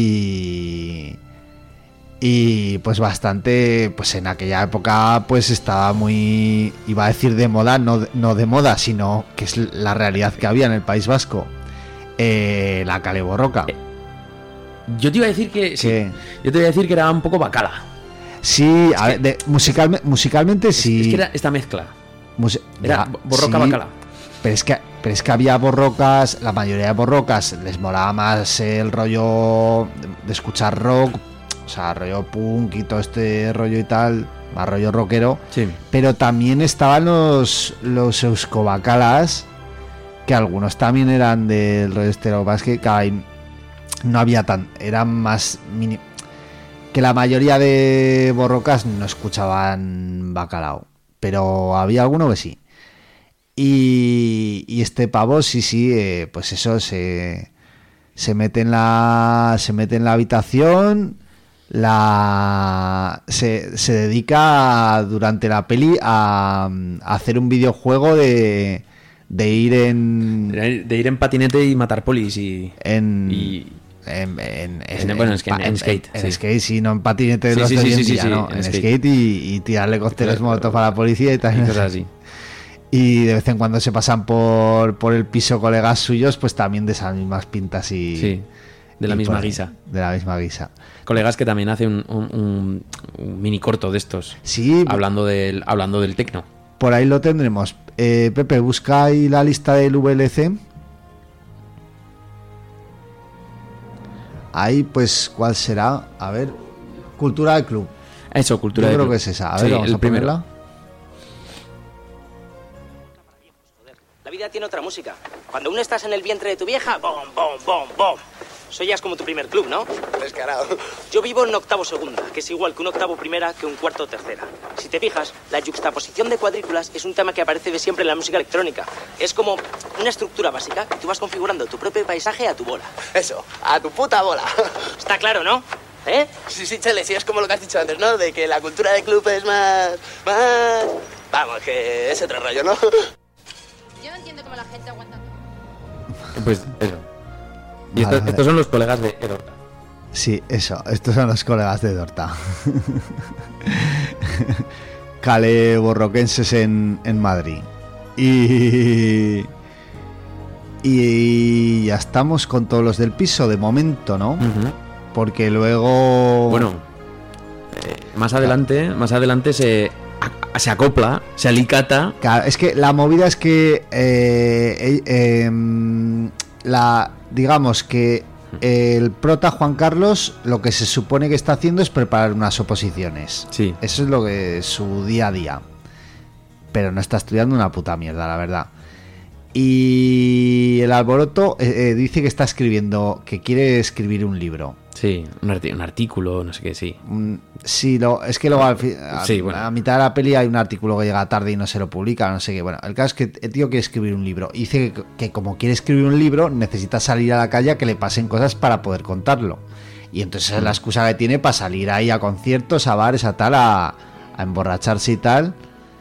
y pues bastante, pues en aquella época pues estaba muy, iba a decir de moda, no de moda, sino que es la realidad que había en el País Vasco, la Kale Borroka. Yo te iba a decir que sí. Yo te iba a decir que era un poco bacala. Sí, musicalmente sí. Es que era esta mezcla. Era borroca, sí, bacala. Pero es que había borrocas, la mayoría de borrocas les molaba más el rollo de escuchar rock. O sea, rollo punk y todo este rollo y tal, más rollo rockero. Sí. Pero también estaban los Euskobacalas, que algunos también eran del rollo este. Lo que pasa es que no había eran más que la mayoría de borrocas no escuchaban bacalao, pero había alguno que sí. Y este pavo sí, pues eso, se mete en la habitación, se dedica durante la peli a hacer un videojuego de ir en patinete y matar polis en skate. En skate, sí, no en patinete de los de hoy en día, ¿no? En skate y tirarle cócteles molotov a la policía y tal. Y cosas así. Y de vez en cuando se pasan por el piso colegas suyos, pues también de esas mismas pintas y... Sí, de la misma guisa. De la misma guisa. Colegas que también hace un mini corto de estos. Sí. Hablando del tecno. Por ahí lo tendremos. Pepe, busca ahí la lista del VLC. Ahí, pues, ¿cuál será? A ver, Cultura del Club. Eso, Cultura del Club. Yo creo que es esa. A ver, vamos a ponerla. La vida tiene otra música. Cuando aún estás en el vientre de tu vieja, ¡bom, bom, bom, bom! Eso ya es como tu primer club, ¿no? Descarado. Yo vivo en octavo segunda, que es igual que un octavo primera que un cuarto tercera. Si te fijas, la yuxtaposición de cuadrículas es un tema que aparece de siempre en la música electrónica. Es como una estructura básica que tú vas configurando tu propio paisaje a tu bola. Eso, a tu puta bola. Está claro, ¿no? ¿Eh? Sí, Chele, sí, es como lo que has dicho antes, ¿no? De que la cultura del club es más... Vamos, que es otro rollo, ¿no? Yo no entiendo cómo la gente aguanta. Pues eso. Y Vale. estos son los colegas de Edorta. Sí, eso. Estos son los colegas de Dorta. Cale borroquenses en Madrid. Y ya estamos con todos los del piso de momento, ¿no? Uh-huh. Porque luego... Bueno, más adelante se acopla, se alicata. Claro, es que la movida es que digamos que el prota Juan Carlos lo que se supone que está haciendo es preparar unas oposiciones. Sí. Eso es lo que es su día a día. Pero no está estudiando una puta mierda, la verdad. Y el alboroto dice que está escribiendo, que quiere escribir un libro. Sí, un artículo, no sé qué, sí. Sí, es que luego bueno. a mitad de la peli hay un artículo que llega tarde y no se lo publica, no sé qué. Bueno, el caso es que el tío quiere escribir un libro. Y dice que como quiere escribir un libro, necesita salir a la calle a que le pasen cosas para poder contarlo. Y entonces es la excusa que tiene para salir ahí a conciertos, a bares, a tal, a emborracharse y tal.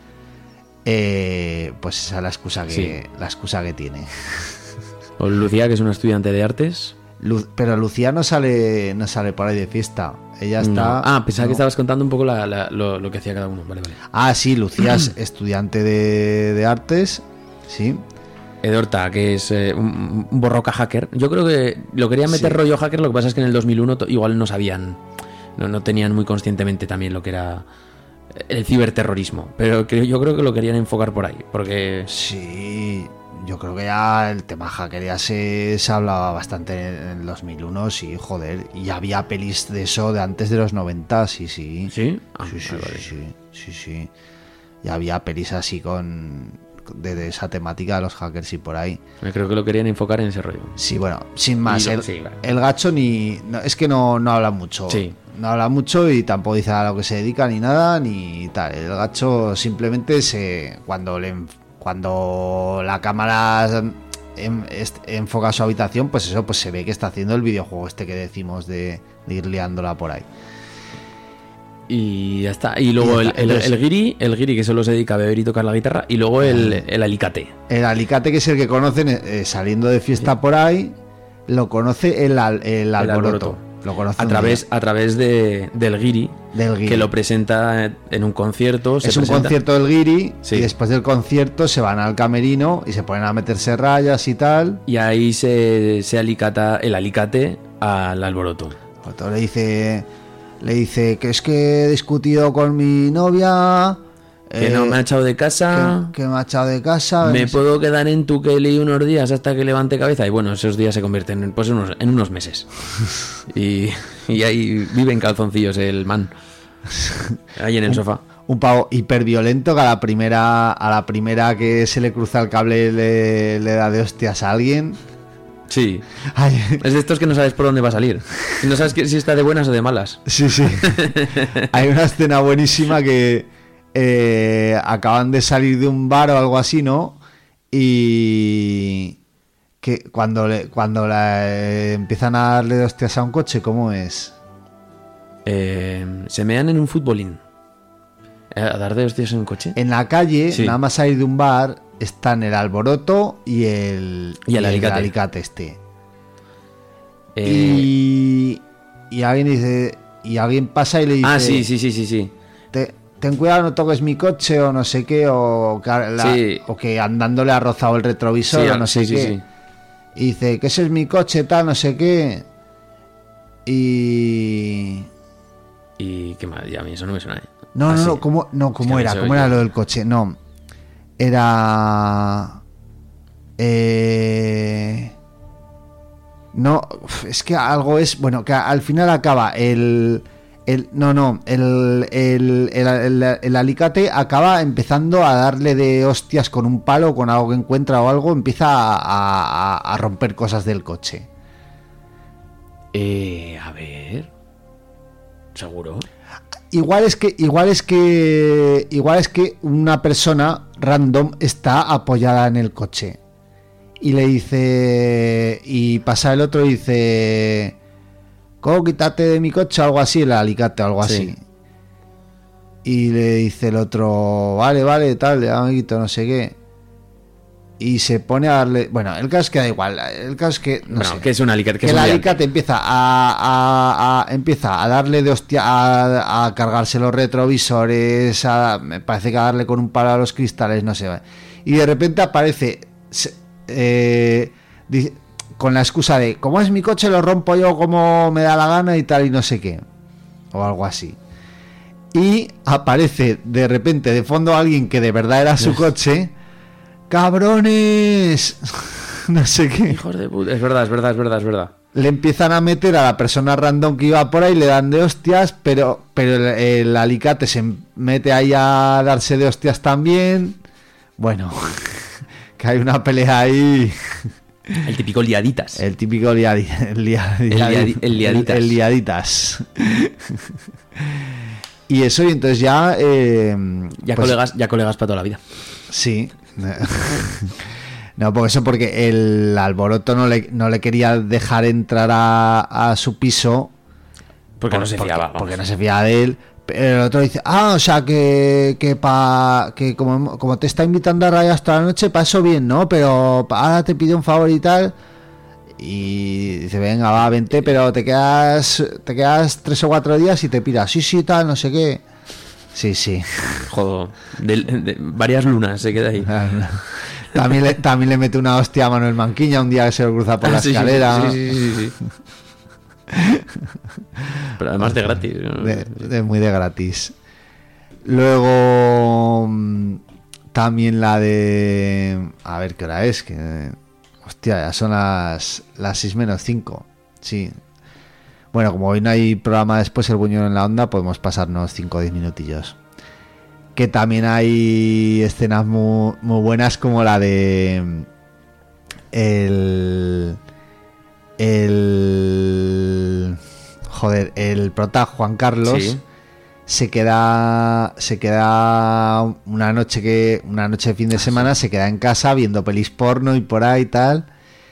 Pues esa es la excusa que tiene. O Lucía, que es una estudiante de artes. Pero Lucía no sale por ahí de fiesta. Ella está... No. Pensaba que estabas contando un poco lo que hacía cada uno. Vale. Sí, Lucía es estudiante de artes. Sí. Edorta, que es un borroca hacker. Yo creo que lo querían meter rollo hacker. Lo que pasa es que en el 2001 igual no sabían, no tenían muy conscientemente también lo que era el ciberterrorismo. Pero yo creo que lo querían enfocar por ahí. Porque... Sí... Yo creo que ya el tema hacker ya se hablaba bastante en el 2001, sí, joder. Y había pelis de eso de antes de los 90, sí. ¿Sí? Sí. Y había pelis así de esa temática de los hackers y por ahí. Creo que lo querían enfocar en ese rollo. Sí, bueno, sin más. Vale. El gacho es que no habla mucho. Sí. No habla mucho y tampoco dice a lo que se dedica ni nada, ni tal. El gacho simplemente cuando la cámara enfoca su habitación, pues eso, pues se ve que está haciendo el videojuego este que decimos de ir liándola por ahí. Y ya está. Y luego el guiri, que solo se dedica a beber y tocar la guitarra. Y luego el alicate. El alicate, que es el que conocen saliendo de fiesta por ahí, lo conoce el alboroto. Lo conoce a través del guiri, que lo presenta en un concierto. Un concierto del guiri, sí. Y después del concierto se van al camerino y se ponen a meterse rayas y tal. Y ahí se alicata el alicate al alboroto. Le dice que es que he discutido con mi novia, que no me ha echado de casa, que me ha echado de casa, me puedo quedar en tu Kelly unos días hasta que levante cabeza. Y bueno, esos días se convierten en unos meses. y ahí vive en calzoncillos el man, ahí en el sofá. un pavo hiperviolento que a la primera que se le cruza el cable le da de hostias a alguien. Sí. Ay. Es de estos que no sabes por dónde va a salir. Y no sabes si está de buenas o de malas. Sí. Hay una escena buenísima que acaban de salir de un bar o algo así, ¿no? Y que cuando empiezan a darle de hostias a un coche, ¿cómo es? Se mean en un futbolín. ¿A dar de hostias en un coche? En la calle, Sí. nada más salir de un bar, están el alboroto y el alicate este. Y alguien dice, y alguien pasa y le dice, Ah, sí. ten cuidado, no toques mi coche o no sé qué, o que andándole ha rozado el retrovisor o no sé qué. Sí. Y dice que ese es mi coche, tal, no sé qué. Y qué mal, ya a mí eso no me suena. no, ¿cómo Es que era lo del coche? No, era no, es que algo es, bueno, que al final acaba el alicate acaba empezando a darle de hostias con un palo, con algo que encuentra o algo, empieza a romper cosas del coche. A ver. ¿Seguro? Igual es que una persona random está apoyada en el coche y le dice, y pasa el otro y dice, ¿cómo quítate de mi coche? Algo así, el alicate o algo así. Y le dice el otro, vale, tal, ya me quito, no sé qué. Y se pone a darle, bueno, el caso es que da igual, el caso es que no sé, que es un alicate, que el alicate empieza a darle de hostia, a cargarse los retrovisores, me parece que a darle con un palo a los cristales, no sé, y de repente aparece con la excusa de, como es mi coche lo rompo yo como me da la gana y tal y no sé qué, o algo así. Y aparece de repente de fondo alguien que de verdad era su coche. ¡Cabrones! No sé qué. Hijos de puta. Es verdad. Le empiezan a meter a la persona random que iba por ahí, le dan de hostias, pero el alicate se mete ahí a darse de hostias también. Bueno, que hay una pelea ahí. El típico liaditas. El típico liaditas. Y eso, y entonces ya... colegas para toda la vida. Sí. No, porque el alboroto no le quería dejar entrar a su piso porque no se fiaba. Porque no se fiaba de él. Pero el otro dice, o sea que como te está invitando a rayar hasta la noche, para eso bien, ¿no? Pero ahora te pide un favor y tal. Y dice, venga, va, vente, pero te quedas 3 o 4 días y te piras. Sí, tal, no sé qué. Sí. Joder, de varias lunas se queda ahí. También le mete una hostia a Manuel Manquiña un día que se lo cruza por la escalera. Sí. Pero además de gratis. Muy de gratis. Luego también la de... A ver qué hora es. Que, hostia, ya son las 6 menos 5. Sí. Bueno, como hoy no hay programa después, el Buñuelo en la Onda, podemos pasarnos 5 o 10 minutillos. Que también hay escenas muy buenas, como la de el prota Juan Carlos. Sí. se queda una noche de fin de semana, se queda en casa viendo pelis porno y por ahí y tal.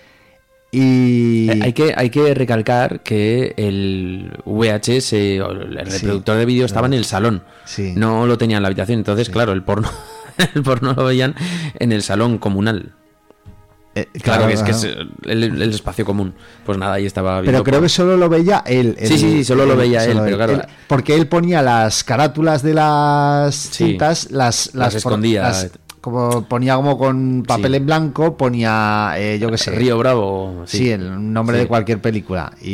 Y hay que recalcar que el VHS o el reproductor de vídeo estaba en el salón, no lo tenía en la habitación, entonces claro, el porno lo veían en el salón comunal. Claro, que es el espacio común. Pues nada, ahí estaba viendo. Pero creo que solo lo veía él. Sí, solo lo veía él, pero claro. Porque él ponía las carátulas de las cintas, las escondía. Como ponía como con papel en blanco, ponía, yo qué sé. Río Bravo. Sí, el nombre de cualquier película. Y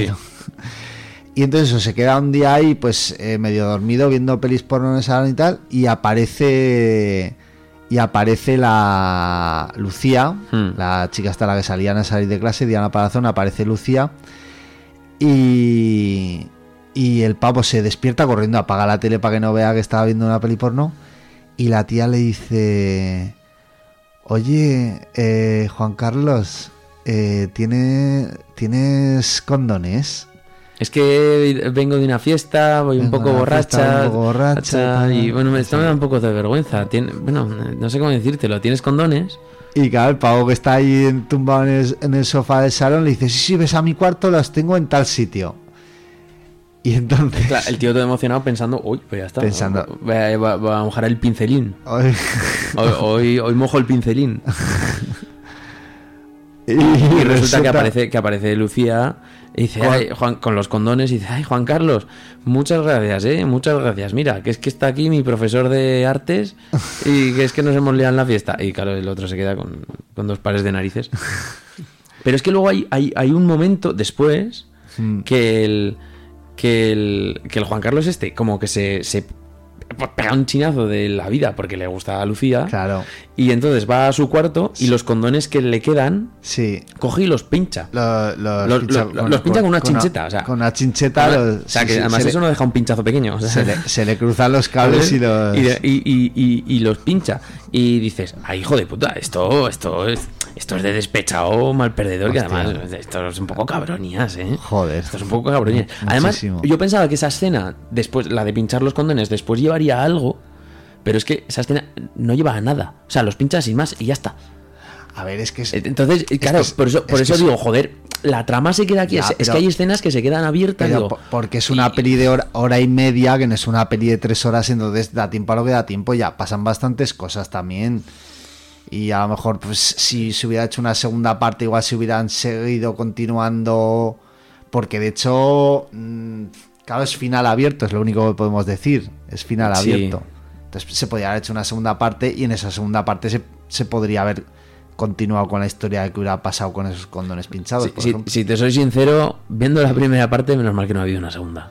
y entonces eso, se queda un día ahí, pues medio dormido, viendo pelis porno en el salón y tal, y aparece la Lucía, la chica hasta la que salían a salir de clase, Diana Palazón, aparece Lucía y Y el pavo se despierta corriendo, apaga la tele para que no vea que estaba viendo una peli porno. Y la tía le dice: oye, Juan Carlos, ¿tienes condones? Es que vengo de una fiesta, voy un poco borracha, y bueno, esto me da un poco de vergüenza. Bueno, no sé cómo decírtelo. ¿Tienes condones? Y claro, el pavo que está ahí tumbado en el sofá del salón le dice: sí, ves a mi cuarto, los tengo en tal sitio. Y entonces... Claro, el tío todo emocionado pensando: uy, pues ya está. Voy a mojar el pincelín. Hoy mojo el pincelín. Y resulta que aparece Lucía y dice: ay, Juan, con los condones, y dice: ay, Juan Carlos, muchas gracias, muchas gracias. Mira, que es que está aquí mi profesor de artes y que es que nos hemos liado en la fiesta. Y claro, el otro se queda con 2 pares de narices. Pero es que luego hay un momento después que el Juan Carlos como que se pega un chinazo de la vida porque le gusta a Lucía. Claro. Y entonces va a su cuarto y los condones que le quedan, coge y los pincha. Los pincha con una chincheta. Con una chincheta. O sea, que además eso no deja un pinchazo pequeño. O sea, se le cruzan los cables y los pincha. Y dices: ay, hijo de puta, esto es de despechado mal perdedor. Hostia. Que además esto es un poco cabronías, Joder. Esto es un poco cabronías. Además, yo pensaba que esa escena, después, la de pinchar los condones, después llevaría a algo, pero es que esa escena no lleva a nada. O sea, los pinchas sin más y ya está. A ver, es que... Entonces, claro, por eso digo, joder, la trama se queda aquí. Ya, es que hay escenas que se quedan abiertas. Porque es una peli de hora y media, que no es una peli de 3 horas, entonces da tiempo a lo que da tiempo. Ya pasan bastantes cosas también. Y a lo mejor, pues, si se hubiera hecho una segunda parte, igual se hubieran seguido continuando. Porque de hecho, claro, es final abierto, es lo único que podemos decir. Es final abierto. Entonces se podría haber hecho una segunda parte, y en esa segunda parte se podría haber continuado con la historia de que hubiera pasado con esos condones pinchados. Si te soy sincero, viendo la primera parte, menos mal que no ha habido una segunda.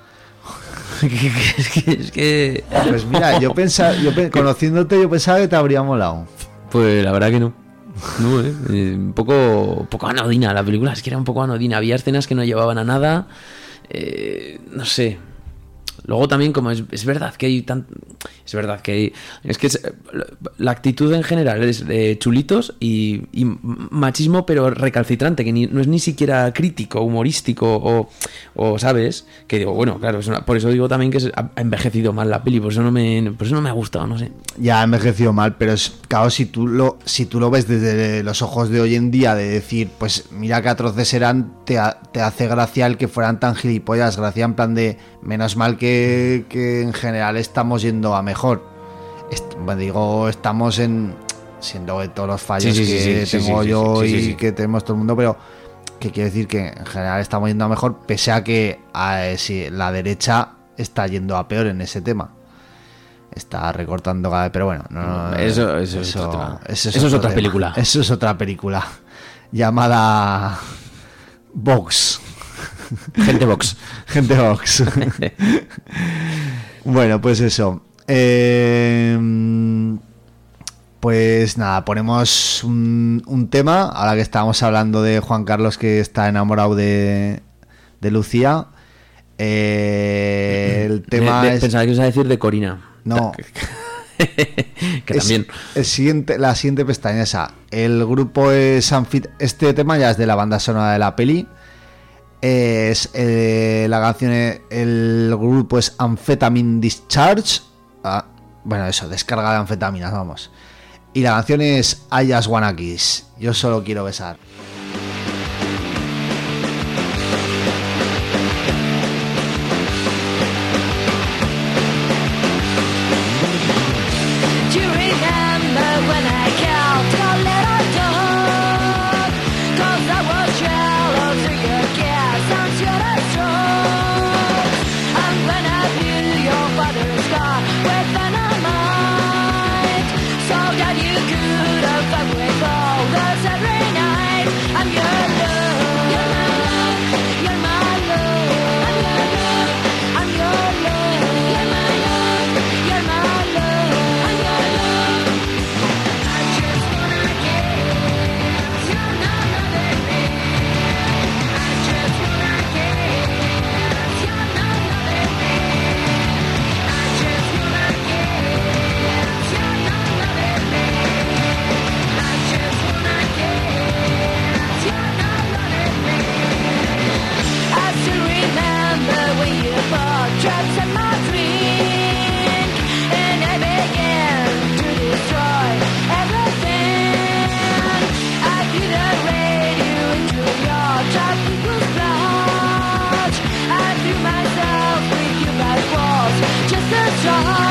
es que... Pues mira, conociéndote, yo pensaba que te habría molado. Pues la verdad que no. Un poco anodina la película. Es que era un poco anodina. Había escenas que no llevaban a nada. No sé. Luego también, como es verdad que hay es verdad que hay... Es que la actitud en general es de chulitos y machismo, pero recalcitrante, que no es ni siquiera crítico, humorístico o ¿sabes? Que digo, bueno, claro, por eso digo también que ha envejecido mal la peli, por eso no me ha gustado, no sé. Ya ha envejecido mal, pero claro, si tú lo ves desde los ojos de hoy en día, de decir, pues mira qué atroces eran, te hace gracia el que fueran tan gilipollas, gracia en plan de menos mal que en general estamos yendo a mejor. Estamos siendo de todos los fallos que tengo yo y que tenemos todo el mundo, pero que quiere decir que en general estamos yendo a mejor, pese a que la derecha está yendo a peor en ese tema. Está recortando cada vez, pero bueno, eso es otro tema. Eso es otra película. Eso es otra película llamada Vox. Gente Vox. Bueno, pues eso. Pues nada, ponemos un tema. Ahora que estábamos hablando de Juan Carlos, que está enamorado de Lucía. El tema pensaba que ibas a decir de Corina. No. Que también. La siguiente pestaña esa. El grupo es este tema ya es de la banda sonora de la peli. Es la canción, el grupo es Amphetamine Discharge. Bueno, eso, descarga de anfetaminas, vamos. Y la canción es I Just Wanna Kiss. Yo solo quiero besar. So that you could have fucked with all this every night.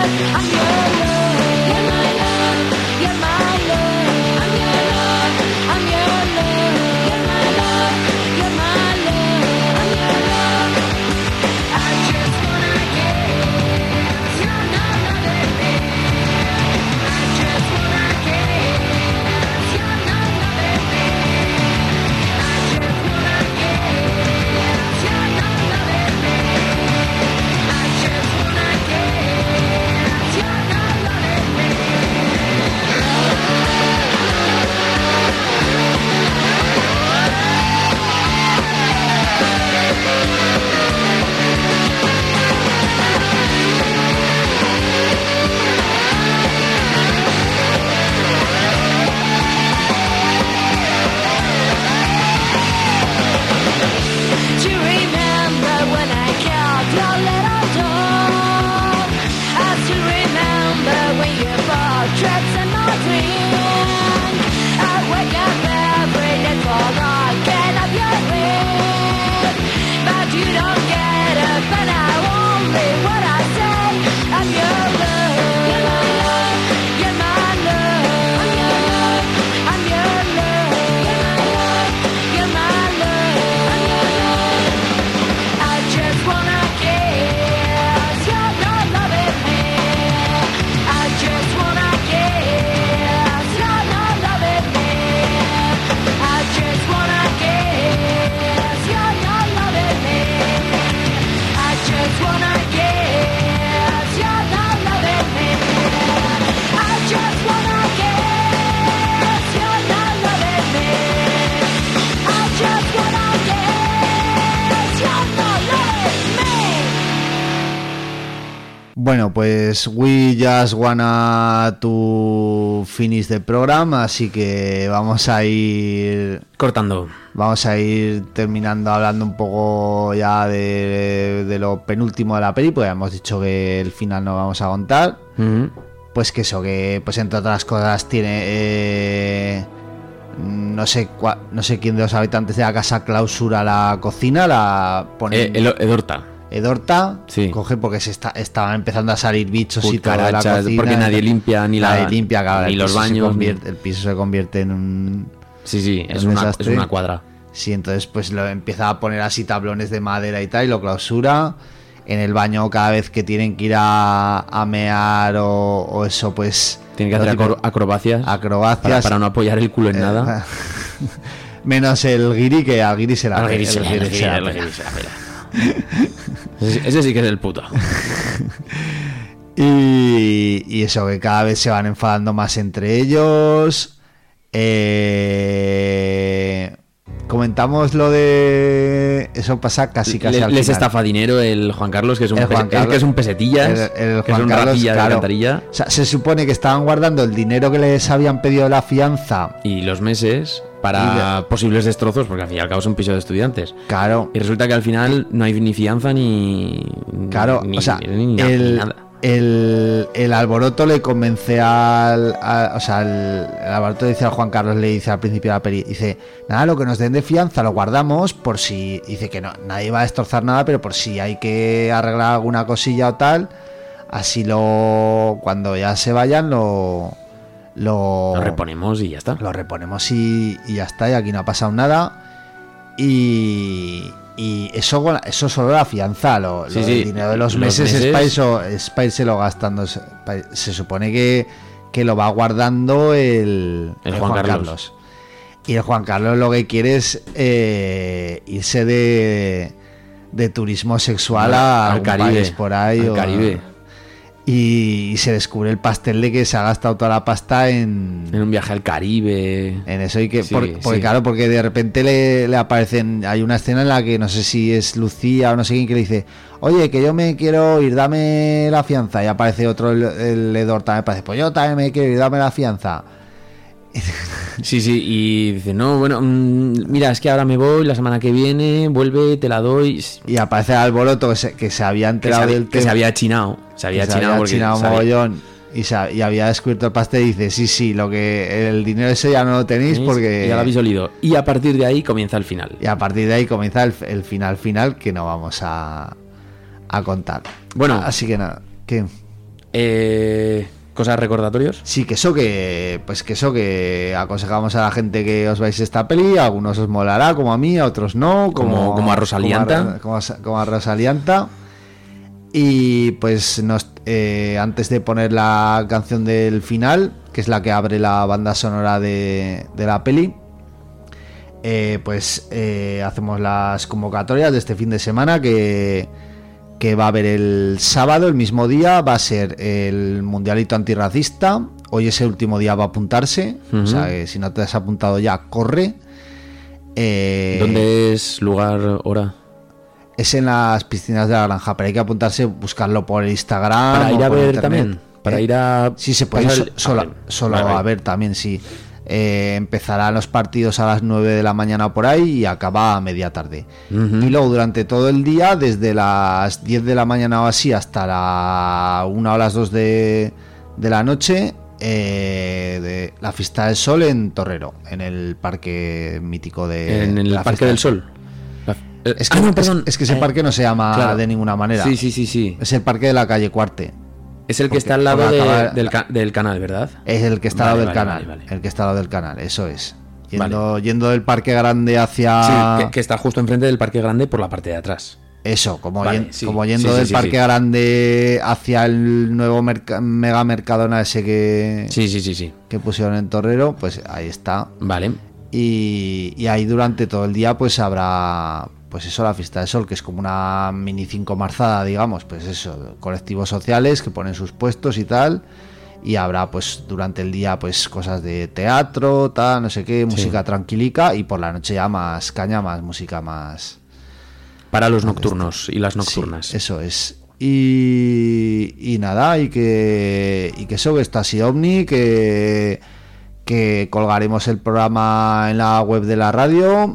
Bueno, pues we just wanna to finish the program, así que vamos a ir cortando. Vamos a ir terminando hablando un poco ya de lo penúltimo de la peli, pues hemos dicho que el final no vamos a contar. Pues que eso, que pues entre otras cosas tiene no sé quién de los habitantes de la casa clausura la cocina, la pone Edorta, sí. Coge porque estaban empezando a salir bichos y todo de la cocina, porque nadie limpia ni claro, ni los baños, el piso se convierte en un es una cuadra. Sí, entonces pues lo empieza a poner así tablones de madera y tal y lo clausura. En el baño cada vez que tienen que ir a mear o eso pues tienen que hacer acrobacias para no apoyar el culo en nada. Menos el guiri, que al guiri se la pela. Ese sí que es el puto. Y eso, que cada vez se van enfadando más entre ellos. Comentamos lo de... Eso pasa casi al final. Les estafa dinero el Juan Carlos, que es un pesetillas, el que es un Carlos, ratilla claro, de alcantarilla. O sea, se supone que estaban guardando el dinero que les habían pedido de la fianza y los meses para posibles destrozos, porque al fin y al cabo es un piso de estudiantes. Claro. Y resulta que al final no hay ni fianza ni... Claro, ni, o sea, ni nada. El alboroto le convence el alboroto dice al Juan Carlos, le dice al principio de la peli, dice, nada, lo que nos den de fianza lo guardamos por si, dice que no, nadie va a destrozar nada, pero por si hay que arreglar alguna cosilla o tal, así cuando ya se vayan lo reponemos y ya está. Lo reponemos y ya está, y aquí no ha pasado nada. Y eso solo la fianza, el dinero de los meses es para irse lo gastando. Se supone que lo va guardando el Juan Carlos. Y el Juan Carlos lo que quiere es irse de turismo sexual al Caribe, por ahí, al Caribe. Y se descubre el pastel de que se ha gastado toda la pasta en un viaje al Caribe. En eso, y que claro, porque de repente le aparecen, hay una escena en la que no sé si es Lucía o no sé quién, que le dice, oye, que yo me quiero ir, dame la fianza, y aparece otro, el Edor también aparece, pues yo también me quiero ir, dame la fianza. Sí, y dice, no, bueno, mira, es que ahora me voy, la semana que viene, vuelve, te la doy. Y aparece el alboroto que se había enterado del tema. Que se había chinado. Se había chinado mogollón y había descubierto el pastel y dice, sí, el dinero ese ya no lo tenéis porque... Ya lo habéis olido. Y a partir de ahí comienza el final. Y a partir de ahí comienza el final que no vamos a contar. Bueno. Así que nada, ¿qué? ¿Cosas recordatorios? Sí, que eso que aconsejamos a la gente que os veáis esta peli. A algunos os molará, como a mí, a otros no. Como a Rosalianta. Como a Rosalianta. Y pues antes de poner la canción del final, que es la que abre la banda sonora de la peli, hacemos las convocatorias de este fin de semana que va a haber el sábado, el mismo día. Va a ser el Mundialito Antirracista. Hoy es el último día para apuntarse. O sea, que si no te has apuntado ya, corre. ¿Dónde es? ¿Lugar? ¿Hora? Es en las piscinas de la granja, pero hay que apuntarse, buscarlo por el Instagram. ¿Para ir a por ver internet. También? ¿Para ir a...? Sí, se puede ir solo a ver también, sí. Empezarán los partidos a las 9 de la mañana por ahí y acaba a media tarde. Y luego durante todo el día, desde las 10 de la mañana o así hasta la 1 o las 2 de la noche, de la Fiesta del Sol en Torrero, en el parque mítico de... En el Parque del Sol. Es que ese parque no se llama de ninguna manera. Sí. Es el parque de la calle Cuarte. Es el que está al lado del canal, ¿verdad? Es el que está al lado del canal. Vale. El que está al lado del canal, eso es. Yendo del Parque Grande hacia... Sí, que está justo enfrente del Parque Grande por la parte de atrás. Eso, como yendo del Parque Grande hacia el nuevo mega Mercadona ese que... Sí. Que pusieron en Torrero, pues ahí está. Vale. Y ahí durante todo el día pues habrá... Pues eso, la Fiesta del Sol, que es como una mini 5 marzada, digamos, pues eso, colectivos sociales que ponen sus puestos y tal, y habrá pues durante el día pues cosas de teatro, tal, no sé qué, música tranquilica, y por la noche ya más caña, más música más... Para los nocturnos y las nocturnas. Sí, eso es. Y nada, y que eso, que está así OVNI, que colgaremos el programa en la web de la radio...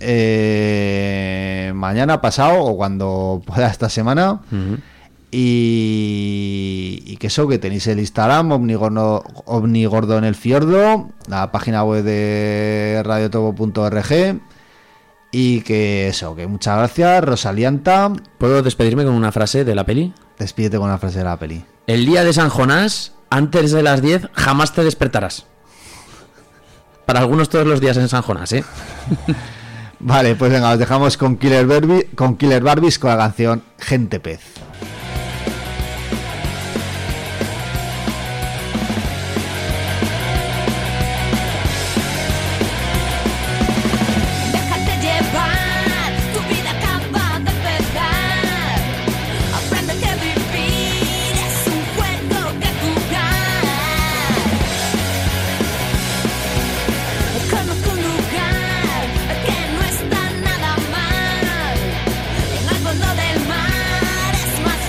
mañana, pasado o cuando pueda esta semana. Y que eso, que tenéis el Instagram OVNI Gordo en el Fiordo, la página web de radiotopo.org, y que eso, que muchas gracias, Rosalianta. ¿Puedo despedirme con una frase de la peli? Despídete con una frase de la peli. El día de San Jonás, antes de las 10 jamás te despertarás. Para algunos todos los días en San Jonás, Vale, pues venga, os dejamos con Killer Barbies con la canción Gente Pez. Déjate llevar, tu vida acaba de empezar. Aprende que vivir es un juego que jugar. Conozco un lugar que no está nada mal. En el fondo del mar es más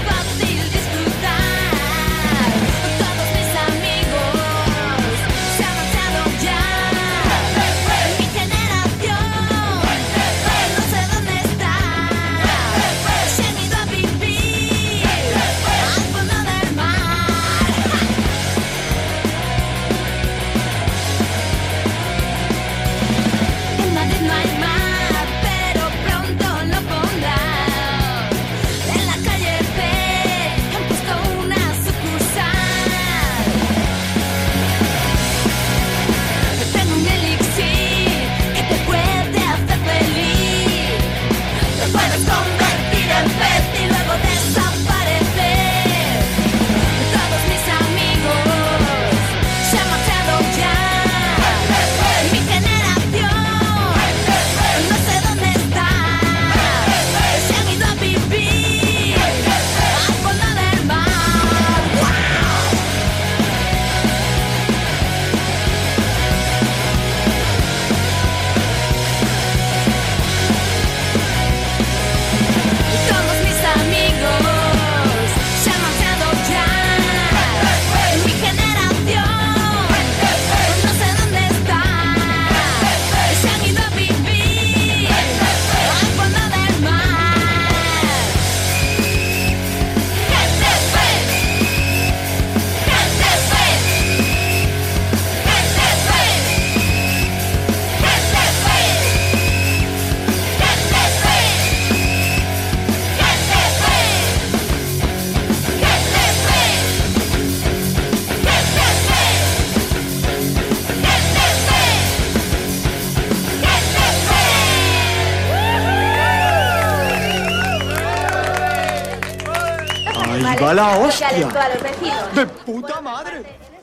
¡Mala Lo que hostia! alentó a los vecinos. ¡De puta madre!